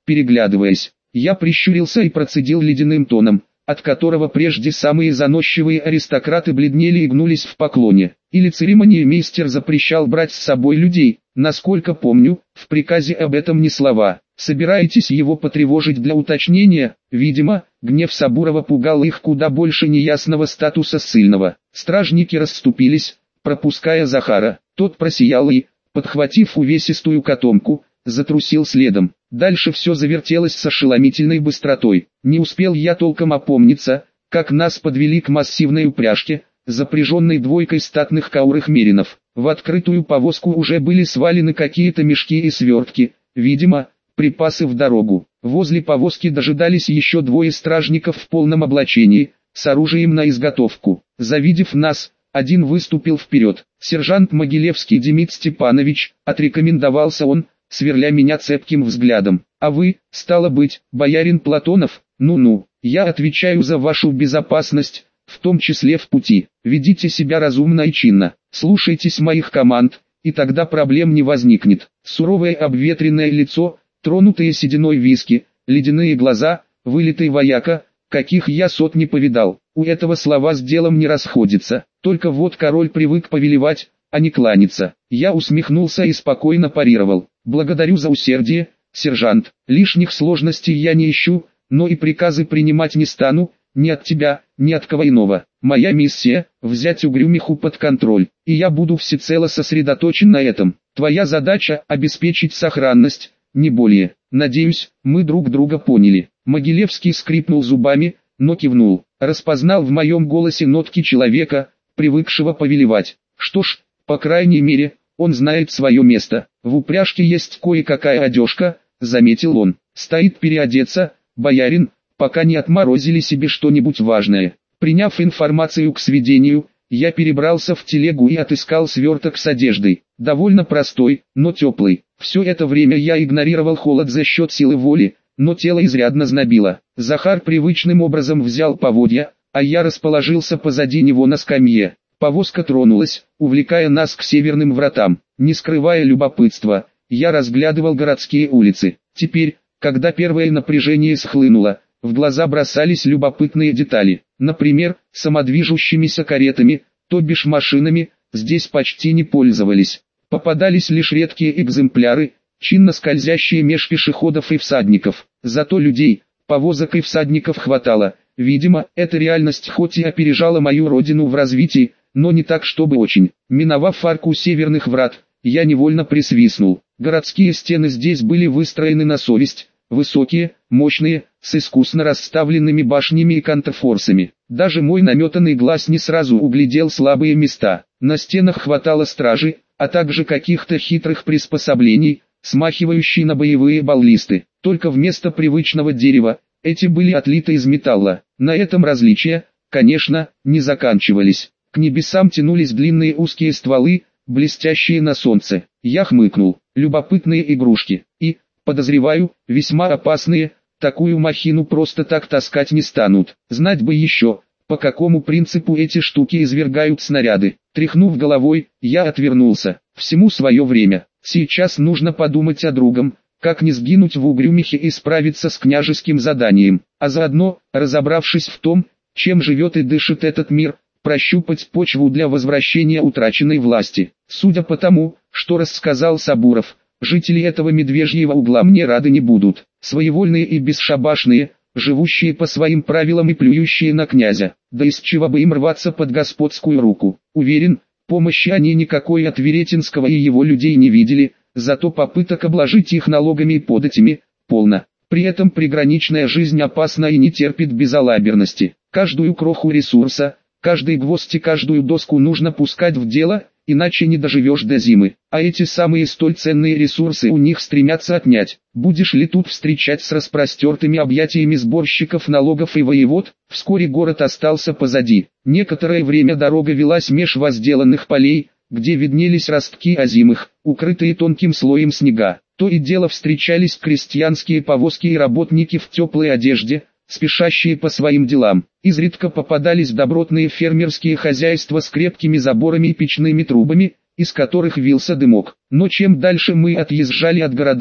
Speaker 1: переглядываясь. Я прищурился и процедил ледяным тоном, от которого прежде самые заносчивые аристократы бледнели и гнулись в поклоне. Или церемониймейстер запрещал брать с собой людей, насколько помню, в приказе об этом ни слова. Собираетесь его потревожить для уточнения? Видимо, гнев Сабурова пугал их куда больше неясного статуса ссыльного. Стражники расступились, пропуская Захара. Тот просиял и, подхватив увесистую котомку, затрусил следом. Дальше все завертелось с ошеломительной быстротой. Не успел я толком опомниться, как нас подвели к массивной упряжке, запряженной двойкой статных каурых меринов. В открытую повозку уже были свалены какие-то мешки и свертки, видимо, припасы в дорогу. Возле повозки дожидались еще двое стражников в полном облачении, с оружием на изготовку. Завидев нас, один выступил вперед. «Сержант Могилевский Демид Степанович», — отрекомендовался он, сверля меня цепким взглядом. «А вы, стало быть, боярин Платонов? Ну-ну, я отвечаю за вашу безопасность, в том числе в пути. Ведите себя разумно и чинно, слушайтесь моих команд, и тогда проблем не возникнет». Суровое обветренное лицо, тронутые сединой виски, ледяные глаза, вылитый вояка, каких я сотни повидал. У этого слова с делом не расходится, только вот король привык повелевать, а не кланяться. Я усмехнулся и спокойно парировал. «Благодарю за усердие, сержант. Лишних сложностей я не ищу, но и приказы принимать не стану, ни от тебя, ни от кого иного. Моя миссия – взять угрюмиху под контроль, и я буду всецело сосредоточен на этом. Твоя задача – обеспечить сохранность, не более. Надеюсь, мы друг друга поняли». Могилевский скрипнул зубами, но кивнул. Распознал в моем голосе нотки человека, привыкшего повелевать. Что ж, по крайней мере, он знает свое место. В упряжке есть кое-какая одежка, заметил он. Стоит переодеться, боярин, пока не отморозили себе что-нибудь важное. Приняв информацию к сведению, я перебрался в телегу и отыскал сверток с одеждой. Довольно простой, но теплый. Все это время я игнорировал холод за счет силы воли, но тело изрядно знобило. Захар привычным образом взял поводья, а я расположился позади него на скамье. Повозка тронулась, увлекая нас к северным вратам. Не скрывая любопытства, я разглядывал городские улицы. Теперь, когда первое напряжение схлынуло, в глаза бросались любопытные детали. Например, самодвижущимися каретами, то бишь машинами, здесь почти не пользовались. Попадались лишь редкие экземпляры, чинно скользящие меж пешеходов и всадников. Зато людей, повозок и всадников хватало. Видимо, эта реальность хоть и опережала мою родину в развитии, но не так чтобы очень. Миновав арку северных врат, я невольно присвистнул. Городские стены здесь были выстроены на совесть, высокие, мощные, с искусно расставленными башнями и контрфорсами. Даже мой наметанный глаз не сразу углядел слабые места. На стенах хватало стражи, а также каких-то хитрых приспособлений, смахивающие на боевые баллисты. Только вместо привычного дерева, эти были отлиты из металла. На этом различия, конечно, не заканчивались. К небесам тянулись длинные узкие стволы, блестящие на солнце. Я хмыкнул. Любопытные игрушки. И, подозреваю, весьма опасные. Такую махину просто так таскать не станут. Знать бы еще, по какому принципу эти штуки извергают снаряды. Тряхнув головой, я отвернулся. Всему свое время. Сейчас нужно подумать о другом, как не сгинуть в угрюмихе и справиться с княжеским заданием. А заодно, разобравшись в том, чем живет и дышит этот мир, прощупать почву для возвращения утраченной власти. Судя по тому, что рассказал Сабуров, жители этого медвежьего угла мне рады не будут. Своевольные и бесшабашные, живущие по своим правилам и плюющие на князя. Да из чего бы им рваться под господскую руку. Уверен, помощи они никакой от Веретенского и его людей не видели, зато попыток обложить их налогами и податями полно. При этом приграничная жизнь опасна и не терпит безалаберности. Каждую кроху ресурса, каждый гвоздь и каждую доску нужно пускать в дело, иначе не доживешь до зимы. А эти самые столь ценные ресурсы у них стремятся отнять. Будешь ли тут встречать с распростертыми объятиями сборщиков налогов и воевод? Вскоре город остался позади. Некоторое время дорога велась меж возделанных полей, где виднелись ростки озимых, укрытые тонким слоем снега. То и дело встречались крестьянские повозки и работники в теплой одежде, спешащие по своим делам. Изредка попадались добротные фермерские хозяйства с крепкими заборами и печными трубами, из которых вился дымок. Но чем дальше мы отъезжали от города,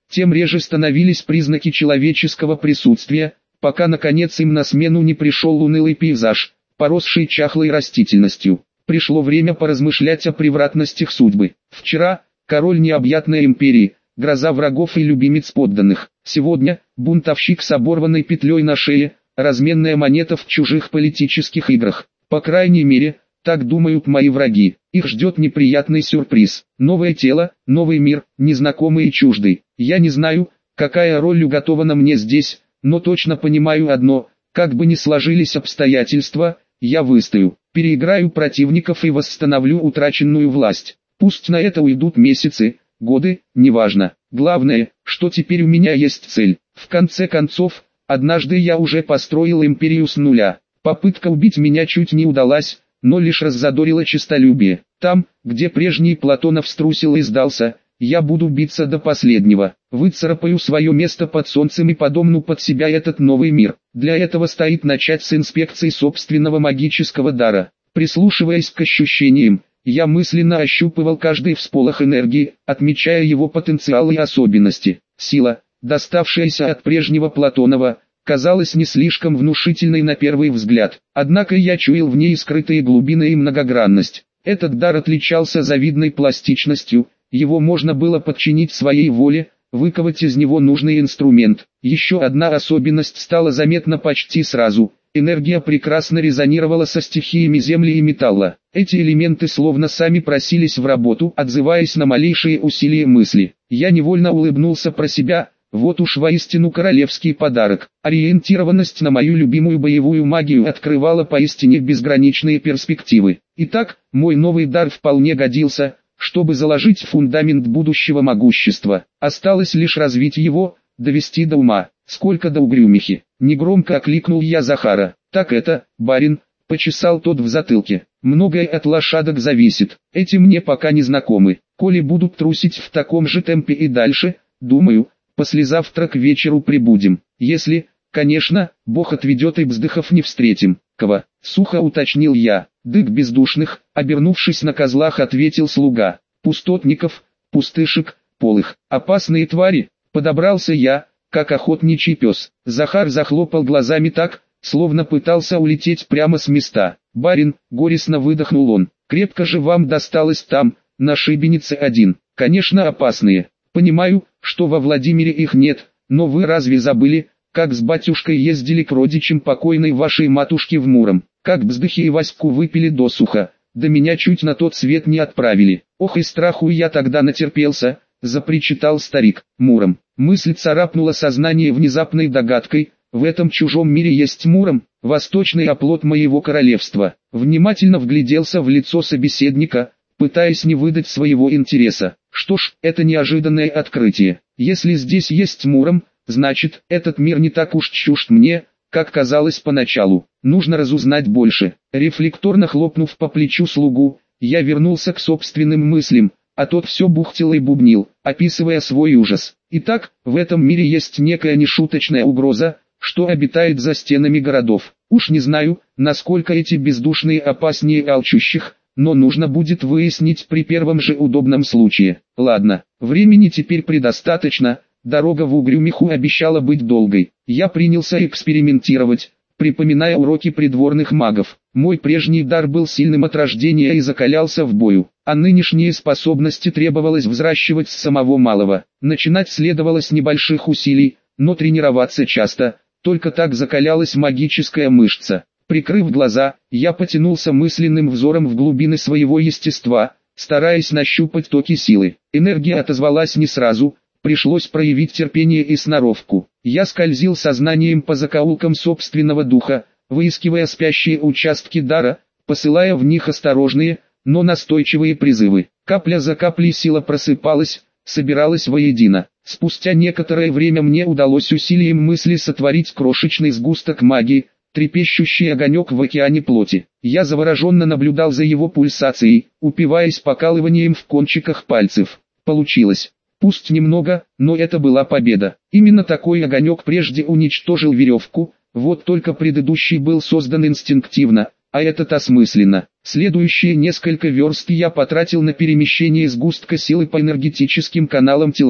Speaker 1: тем реже становились признаки человеческого присутствия, пока наконец им на смену не пришел унылый пейзаж, поросший чахлой растительностью. Пришло время поразмышлять о превратностях судьбы. Вчера – король необъятной империи, гроза врагов и любимец подданных. Сегодня – бунтовщик с оборванной петлей на шее, разменная монета в чужих политических играх. По крайней мере, так думают мои враги. Их ждет неприятный сюрприз. Новое тело, новый мир, незнакомый и чуждый. Я не знаю, какая роль уготована мне здесь, но точно понимаю одно: как бы ни сложились обстоятельства, я выстою, переиграю противников и восстановлю утраченную власть. Пусть на это уйдут месяцы, годы, неважно. Главное, что теперь у меня есть цель. В конце концов, однажды я уже построил империю с нуля. Попытка убить меня чуть не удалась, но лишь раззадорила честолюбие. Там, где прежний Платонов струсил и сдался, я буду биться до последнего. Выцарапаю свое место под солнцем и подомну под себя этот новый мир. Для этого стоит начать с инспекции собственного магического дара. Прислушиваясь к ощущениям, я мысленно ощупывал каждый всполох энергии, отмечая его потенциал и особенности. Сила, доставшаяся от прежнего Платонова, казалась не слишком внушительной на первый взгляд. Однако я чуял в ней скрытые глубины и многогранность. Этот дар отличался завидной пластичностью, его можно было подчинить своей воле, выковать из него нужный инструмент. Еще одна особенность стала заметна почти сразу. Энергия прекрасно резонировала со стихиями земли и металла. Эти элементы словно сами просились в работу, отзываясь на малейшие усилия мысли. Я невольно улыбнулся про себя. Вот уж воистину королевский подарок. Ориентированность на мою любимую боевую магию открывала поистине безграничные перспективы. Итак, мой новый дар вполне годился, чтобы заложить фундамент будущего могущества. Осталось лишь развить его, довести до ума. Сколько до угрюмихи. Негромко окликнул я Захара. Так это, барин, почесал тот в затылке. Многое от лошадок зависит. Эти мне пока не знакомы. Коли будут трусить в таком же темпе и дальше, думаю, послезавтра к вечеру прибудем. Если, конечно, Бог отведет и вздохов не встретим. Кого? Сухо уточнил я. Дык бездушных, обернувшись на козлах, ответил слуга. Пустотников, пустышек, полых. Опасные твари. Подобрался я, как охотничий пес. Захар захлопал глазами так, словно пытался улететь прямо с места. Барин, горестно выдохнул он. Крепко же вам досталось там, на Шибенице один. Конечно, опасные. Понимаю, что во Владимире их нет, но вы разве забыли, как с батюшкой ездили к родичам покойной вашей матушки в Муром, как Бздыхи и Ваську выпили досуха, да меня чуть на тот свет не отправили. Ох и страху я тогда натерпелся, запричитал старик. Муром. Мысль царапнула сознание внезапной догадкой: в этом чужом мире есть Муром, восточный оплот моего королевства. Внимательно вгляделся в лицо собеседника, пытаясь не выдать своего интереса. Что ж, это неожиданное открытие. Если здесь есть Муром, значит, этот мир не так уж чужд мне, как казалось поначалу. Нужно разузнать больше. Рефлекторно хлопнув по плечу слугу, я вернулся к собственным мыслям, а тот все бухтел и бубнил, описывая свой ужас. Итак, в этом мире есть некая нешуточная угроза, что обитает за стенами городов. Уж не знаю, насколько эти бездушные опаснее алчущих, но нужно будет выяснить при первом же удобном случае. Ладно, времени теперь предостаточно, дорога в Угрюмиху обещала быть долгой. Я принялся экспериментировать, припоминая уроки придворных магов. Мой прежний дар был сильным от рождения и закалялся в бою, а нынешние способности требовалось взращивать с самого малого. Начинать следовало с небольших усилий, но тренироваться часто, только так закалялась магическая мышца. Прикрыв глаза, я потянулся мысленным взором в глубины своего естества, стараясь нащупать токи силы. Энергия отозвалась не сразу, пришлось проявить терпение и сноровку. Я скользил сознанием по закоулкам собственного духа, выискивая спящие участки дара, посылая в них осторожные, но настойчивые призывы. Капля за каплей сила просыпалась, собиралась воедино. Спустя некоторое время мне удалось усилием мысли сотворить крошечный сгусток магии, трепещущий огонек в океане плоти. Я завороженно наблюдал за его пульсацией, упиваясь покалыванием в кончиках пальцев. Получилось. Пусть немного, но это была победа. Именно такой огонек прежде уничтожил веревку, вот только предыдущий был создан инстинктивно, а этот осмысленно. Следующие несколько верст я потратил на перемещение сгустка силы по энергетическим каналам тела.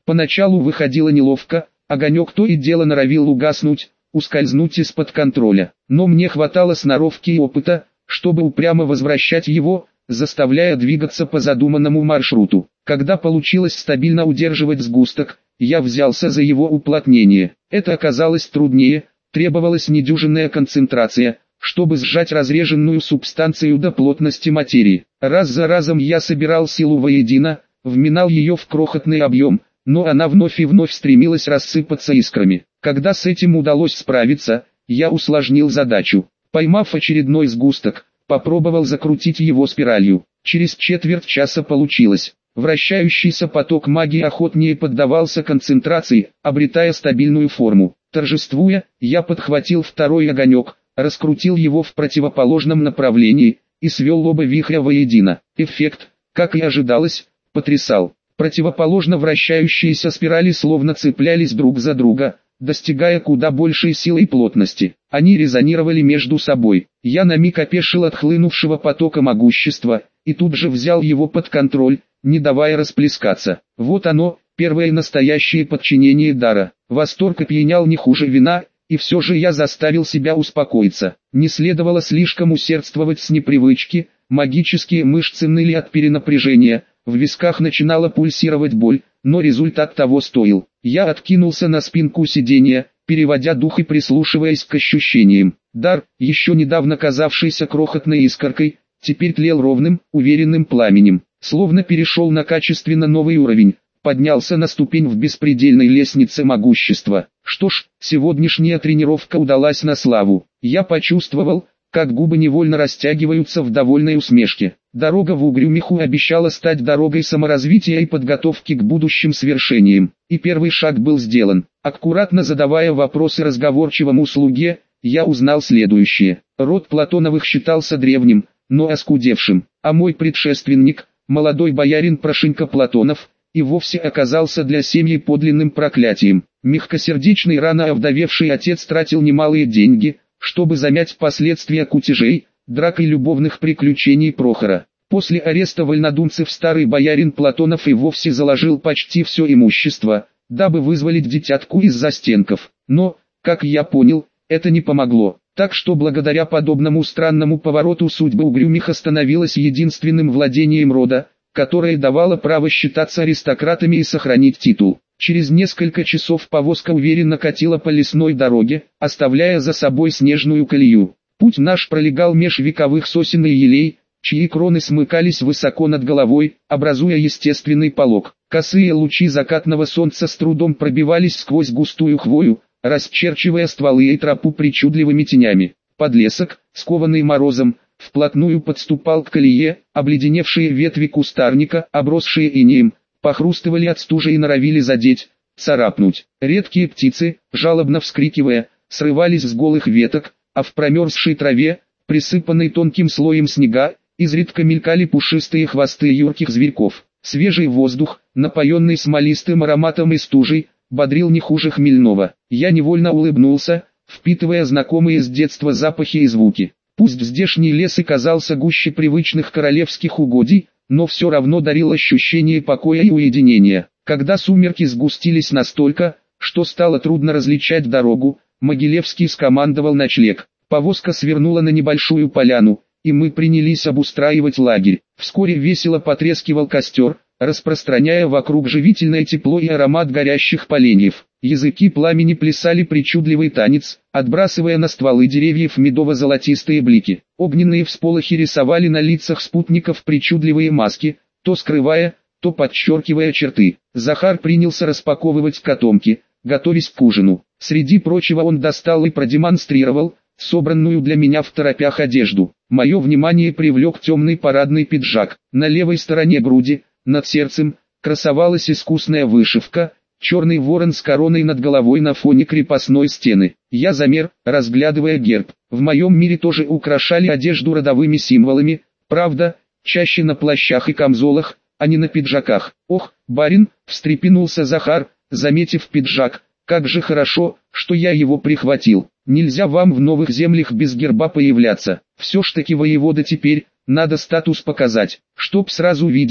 Speaker 1: Поначалу выходило неловко, огонек то и дело норовил угаснуть, ускользнуть из-под контроля. Но мне хватало сноровки и опыта, чтобы упрямо возвращать его, заставляя двигаться по задуманному маршруту. Когда получилось стабильно удерживать сгусток, я взялся за его уплотнение. Это оказалось труднее, требовалась недюжинная концентрация, чтобы сжать разреженную субстанцию до плотности материи. Раз за разом я собирал силу воедино, вминал ее в крохотный объем, но она вновь и вновь стремилась рассыпаться искрами. Когда с этим удалось справиться, я усложнил задачу. Поймав очередной сгусток, попробовал закрутить его спиралью. Через четверть часа получилось. Вращающийся поток магии охотнее поддавался концентрации, обретая стабильную форму. Торжествуя, я подхватил второй огонек, раскрутил его в противоположном направлении и свел оба вихря воедино. Эффект, как и ожидалось, потрясал. Противоположно вращающиеся спирали словно цеплялись друг за друга, достигая куда большей силы и плотности. Они резонировали между собой. Я на миг опешил от хлынувшего потока могущества, и тут же взял его под контроль, не давая расплескаться. Вот оно, первое настоящее подчинение дара. Восторг опьянял не хуже вина, и все же я заставил себя успокоиться. Не следовало слишком усердствовать с непривычки, магические мышцы ныли от перенапряжения, в висках начинала пульсировать боль, но результат того стоил. Я откинулся на спинку сиденья, переводя дух и прислушиваясь к ощущениям. Дар, еще недавно казавшийся крохотной искоркой, теперь тлел ровным, уверенным пламенем, словно перешел на качественно новый уровень, поднялся на ступень в беспредельной лестнице могущества. Что ж, сегодняшняя тренировка удалась на славу. Я почувствовал, как губы невольно растягиваются в довольной усмешке. Дорога в Угрюмиху обещала стать дорогой саморазвития и подготовки к будущим свершениям. И первый шаг был сделан. Аккуратно задавая вопросы разговорчивому слуге, я узнал следующее. Род Платоновых считался древним, но оскудевшим, а мой предшественник, молодой боярин Прошенька Платонов, и вовсе оказался для семьи подлинным проклятием. Мягкосердечный рано овдовевший отец тратил немалые деньги, чтобы замять последствия кутежей, драк и любовных приключений Прохора. После ареста вольнодумцев старый боярин Платонов и вовсе заложил почти все имущество, дабы вызволить дитятку из застенков. Но, как я понял, это не помогло. Так что благодаря подобному странному повороту судьба Угрюмиха становилась единственным владением рода, которое давало право считаться аристократами и сохранить титул. Через несколько часов повозка уверенно катила по лесной дороге, оставляя за собой снежную колею. Путь наш пролегал меж вековых сосен и елей, чьи кроны смыкались высоко над головой, образуя естественный полог. Косые лучи закатного солнца с трудом пробивались сквозь густую хвою, расчерчивая стволы и тропу причудливыми тенями. Подлесок, скованный морозом, вплотную подступал к колее, обледеневшие ветви кустарника, обросшие инеем, похрустывали от стужи и норовили задеть, царапнуть. Редкие птицы, жалобно вскрикивая, срывались с голых веток, а в промерзшей траве, присыпанной тонким слоем снега, изредка мелькали пушистые хвосты юрких зверьков. Свежий воздух, напоенный смолистым ароматом и стужей, бодрил не хуже хмельного. Я невольно улыбнулся, впитывая знакомые с детства запахи и звуки. Пусть здешний лес и казался гуще привычных королевских угодий, но все равно дарил ощущение покоя и уединения. Когда сумерки сгустились настолько, что стало трудно различать дорогу, Могилевский скомандовал ночлег. Повозка свернула на небольшую поляну, и мы принялись обустраивать лагерь. Вскоре весело потрескивал костер, распространяя вокруг живительное тепло и аромат горящих поленьев. Языки пламени плясали причудливый танец, отбрасывая на стволы деревьев медово-золотистые блики. Огненные всполохи рисовали на лицах спутников причудливые маски, то скрывая, то подчеркивая черты. Захар принялся распаковывать котомки, готовясь к ужину. Среди прочего он достал и продемонстрировал собранную для меня второпях одежду. Мое внимание привлек темный парадный пиджак. На левой стороне груди, над сердцем, красовалась искусная вышивка, черный ворон с короной над головой на фоне крепостной стены. Я замер, разглядывая герб. В моем мире тоже украшали одежду родовыми символами, правда, чаще на плащах и камзолах, а не на пиджаках. «Ох, барин!» — встрепенулся Захар, заметив пиджак. «Как же хорошо, что я его прихватил. Нельзя вам в новых землях без герба появляться. Все ж таки воевода теперь, надо статус показать, чтоб сразу видели,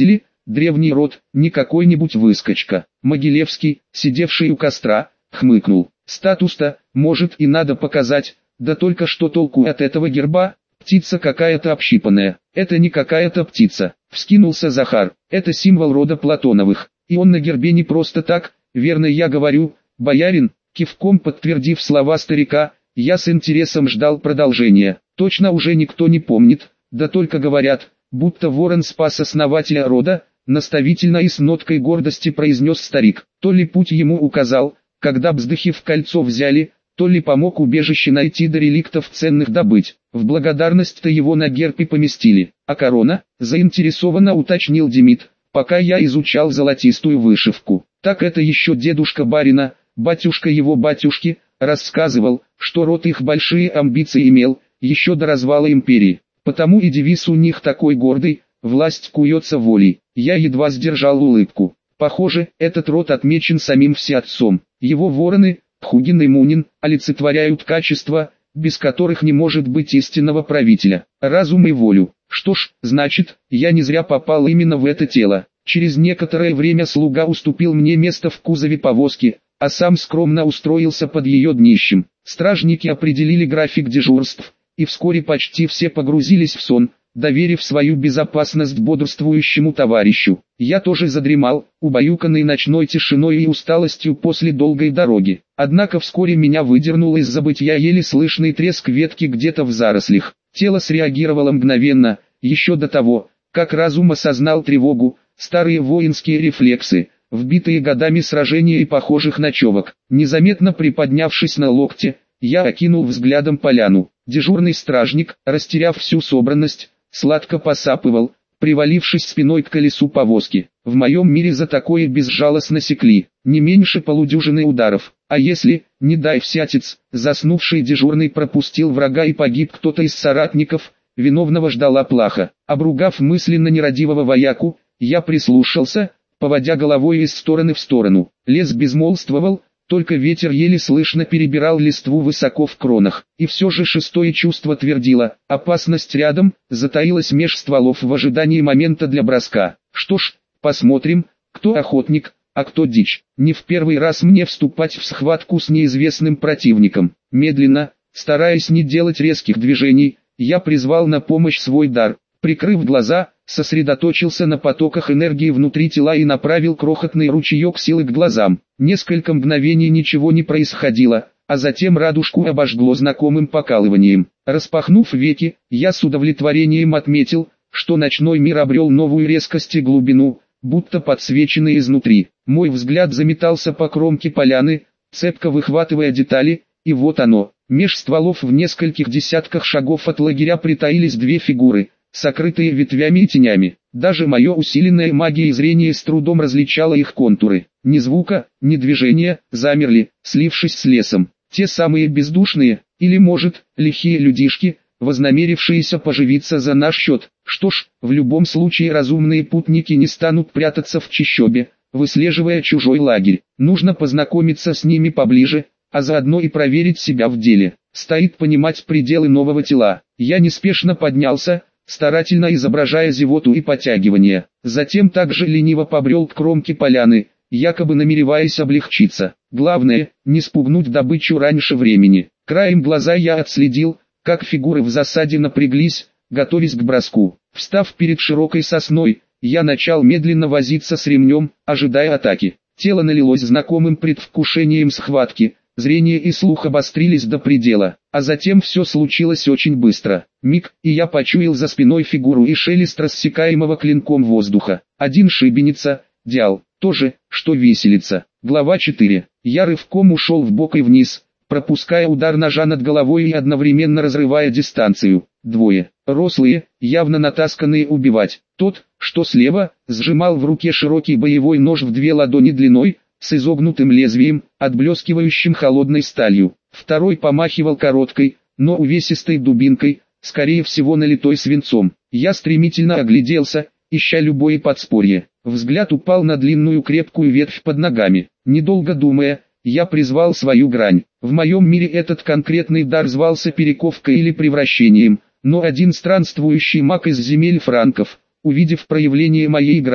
Speaker 1: древний род, не какой-нибудь выскочка. Могилевский, сидевший у костра, хмыкнул. Статус-то, может, и надо показать, да только что толку от этого герба? Птица какая-то общипанная. Это не какая-то птица, вскинулся Захар. Это символ рода Платоновых. И он на гербе не просто так, верно я говорю, боярин, кивком подтвердив слова старика, я с интересом ждал продолжения. Точно уже никто не помнит, да только говорят, будто ворон спас основателя рода, наставительно и с ноткой гордости произнес старик. То ли путь ему указал, когда бздыхи в кольцо взяли, то ли помог убежище найти да реликтов ценных добыть. В благодарность-то его на герб и поместили. А корона? Заинтересованно уточнил Демид, пока я изучал золотистую вышивку. Так это еще дедушка барина, батюшка его батюшки, рассказывал, что род их большие амбиции имел, еще до развала империи. Потому и девиз у них такой гордый, власть куется волей. Я едва сдержал улыбку. Похоже, этот род отмечен самим всеотцом. Его вороны, Хугин и Мунин, олицетворяют качества, без которых не может быть истинного правителя, разум и волю. Что ж, значит, я не зря попал именно в это тело. Через некоторое время слуга уступил мне место в кузове повозки, а сам скромно устроился под ее днищем. Стражники определили график дежурств, и вскоре почти все погрузились в сон, доверив свою безопасность бодрствующему товарищу. Я тоже задремал, убаюканный ночной тишиной и усталостью после долгой дороги. Однако вскоре меня выдернул из забытья еле слышный треск ветки где-то в зарослях. Тело среагировало мгновенно, еще до того, как разум осознал тревогу, старые воинские рефлексы, вбитые годами сражений и похожих ночевок. Незаметно приподнявшись на локте, я окинул взглядом поляну. Дежурный стражник, растеряв всю собранность, сладко посапывал, привалившись спиной к колесу повозки. В моем мире за такое безжалостно секли, не меньше полудюжины ударов. А если, не дай всятец, заснувший дежурный пропустил врага и погиб кто-то из соратников, виновного ждала плаха. Обругав мысленно нерадивого вояку, я прислушался, поводя головой из стороны в сторону. Лес безмолвствовал, только ветер еле слышно перебирал листву высоко в кронах. И все же шестое чувство твердило, опасность рядом, затаилась меж стволов в ожидании момента для броска. Что ж, посмотрим, кто охотник, а кто дичь. Не в первый раз мне вступать в схватку с неизвестным противником. Медленно, стараясь не делать резких движений, я призвал на помощь свой дар. Прикрыв глаза, сосредоточился на потоках энергии внутри тела и направил крохотный ручеек силы к глазам. Несколько мгновений ничего не происходило, а затем радужку обожгло знакомым покалыванием. Распахнув веки, я с удовлетворением отметил, что ночной мир обрел новую резкость и глубину, будто подсвеченный изнутри. Мой взгляд заметался по кромке поляны, цепко выхватывая детали, и вот оно. Меж стволов в нескольких десятках шагов от лагеря притаились две фигуры, сокрытые ветвями и тенями. Даже мое усиленное магией зрение с трудом различало их контуры. Ни звука, ни движения, замерли, слившись с лесом. Те самые бездушные, или может, лихие людишки, вознамерившиеся поживиться за наш счет. Что ж, в любом случае разумные путники не станут прятаться в чащобе, выслеживая чужой лагерь. Нужно познакомиться с ними поближе, а заодно и проверить себя в деле. Стоит понимать пределы нового тела. Я неспешно поднялся, старательно изображая зевоту и потягивание. Затем также лениво побрел к кромке поляны, якобы намереваясь облегчиться. Главное, не спугнуть добычу раньше времени. Краем глаза я отследил, как фигуры в засаде напряглись, готовясь к броску. Встав перед широкой сосной, я начал медленно возиться с ремнем, ожидая атаки. Тело налилось знакомым предвкушением схватки, зрение и слух обострились до предела, а затем все случилось очень быстро. Миг, и я почуял за спиной фигуру и шелест рассекаемого клинком воздуха. Один шибеница, дял, тоже, что виселица. Глава 4. Я рывком ушел вбок и вниз, пропуская удар ножа над головой и одновременно разрывая дистанцию. Двое, рослые, явно натасканные убивать. Тот, что слева, сжимал в руке широкий боевой нож в 2 ладони длиной, с изогнутым лезвием, отблескивающим холодной сталью. Второй помахивал короткой, но увесистой дубинкой, скорее всего налитой свинцом. Я стремительно огляделся, ища любое подспорье. Взгляд упал на длинную крепкую ветвь под ногами. Недолго думая, я призвал свою грань. В моем мире этот конкретный дар звался перековкой или превращением, но один странствующий маг из земель франков, увидев проявление моей грани,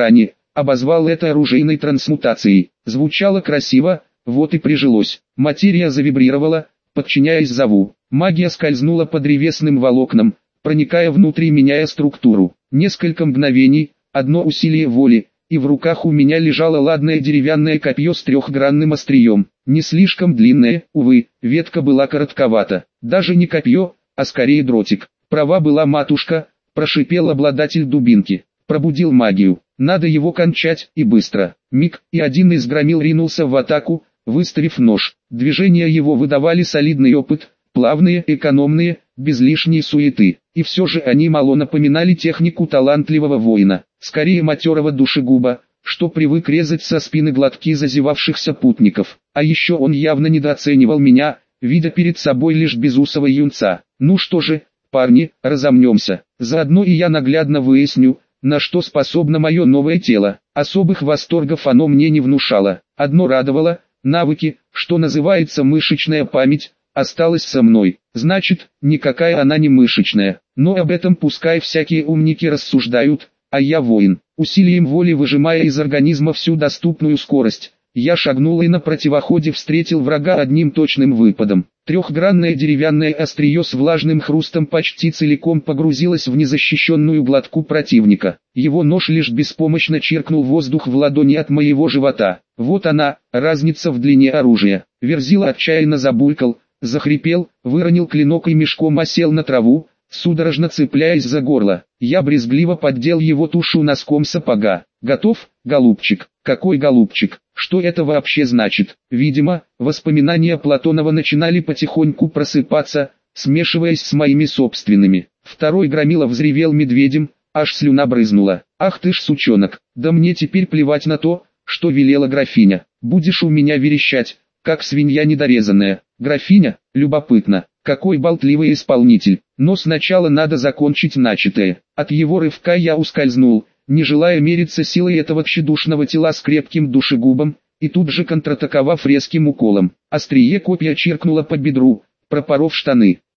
Speaker 1: обозвал это оружейной трансмутацией. Звучало красиво, вот и прижилось. Материя завибрировала, подчиняясь зову. Магия скользнула по древесным волокнам, проникая внутрь и меняя структуру. Несколько мгновений, одно усилие воли, и в руках у меня лежало ладное деревянное копье с трехгранным острием. Не слишком длинное, увы, ветка была коротковата. Даже не копье, а скорее дротик. Права была матушка, прошипел обладатель дубинки. Пробудил магию. Надо его кончать, и быстро. Миг, и один из громил ринулся в атаку, выставив нож. Движения его выдавали солидный опыт, плавные, экономные, без лишней суеты. И все же они мало напоминали технику талантливого воина, скорее матерого душегуба, что привык резать со спины глотки зазевавшихся путников. А еще он явно недооценивал меня, видя перед собой лишь безусого юнца. Ну что же, парни, разомнемся. Заодно и я наглядно выясню, на что способно мое новое тело. Особых восторгов оно мне не внушало. Одно радовало, навыки, что называется мышечная память, осталась со мной. Значит, никакая она не мышечная. Но об этом пускай всякие умники рассуждают, а я воин. Усилием воли выжимая из организма всю доступную скорость, я шагнул и на противоходе встретил врага одним точным выпадом. Трехгранное деревянное острие с влажным хрустом почти целиком погрузилось в незащищенную глотку противника. Его нож лишь беспомощно чиркнул воздух в ладони от моего живота. Вот она, разница в длине оружия. Верзила отчаянно забулькал, захрипел, выронил клинок и мешком осел на траву, судорожно цепляясь за горло. Я брезгливо поддел его тушу носком сапога. «Готов, голубчик?» «Какой голубчик? Что это вообще значит?» Видимо, воспоминания Платонова начинали потихоньку просыпаться, смешиваясь с моими собственными. Второй громила взревел медведем, аж слюна брызнула. «Ах ты ж сучонок! Да мне теперь плевать на то, что велела графиня. Будешь у меня верещать, как свинья недорезанная». Графиня? Любопытно. Какой болтливый исполнитель. Но сначала надо закончить начатое. От его рывка я ускользнул, не желая мериться силой этого тщедушного тела с крепким душегубом, и тут же контратаковав резким уколом. Острие копья чиркнуло по бедру, пропоров штаны.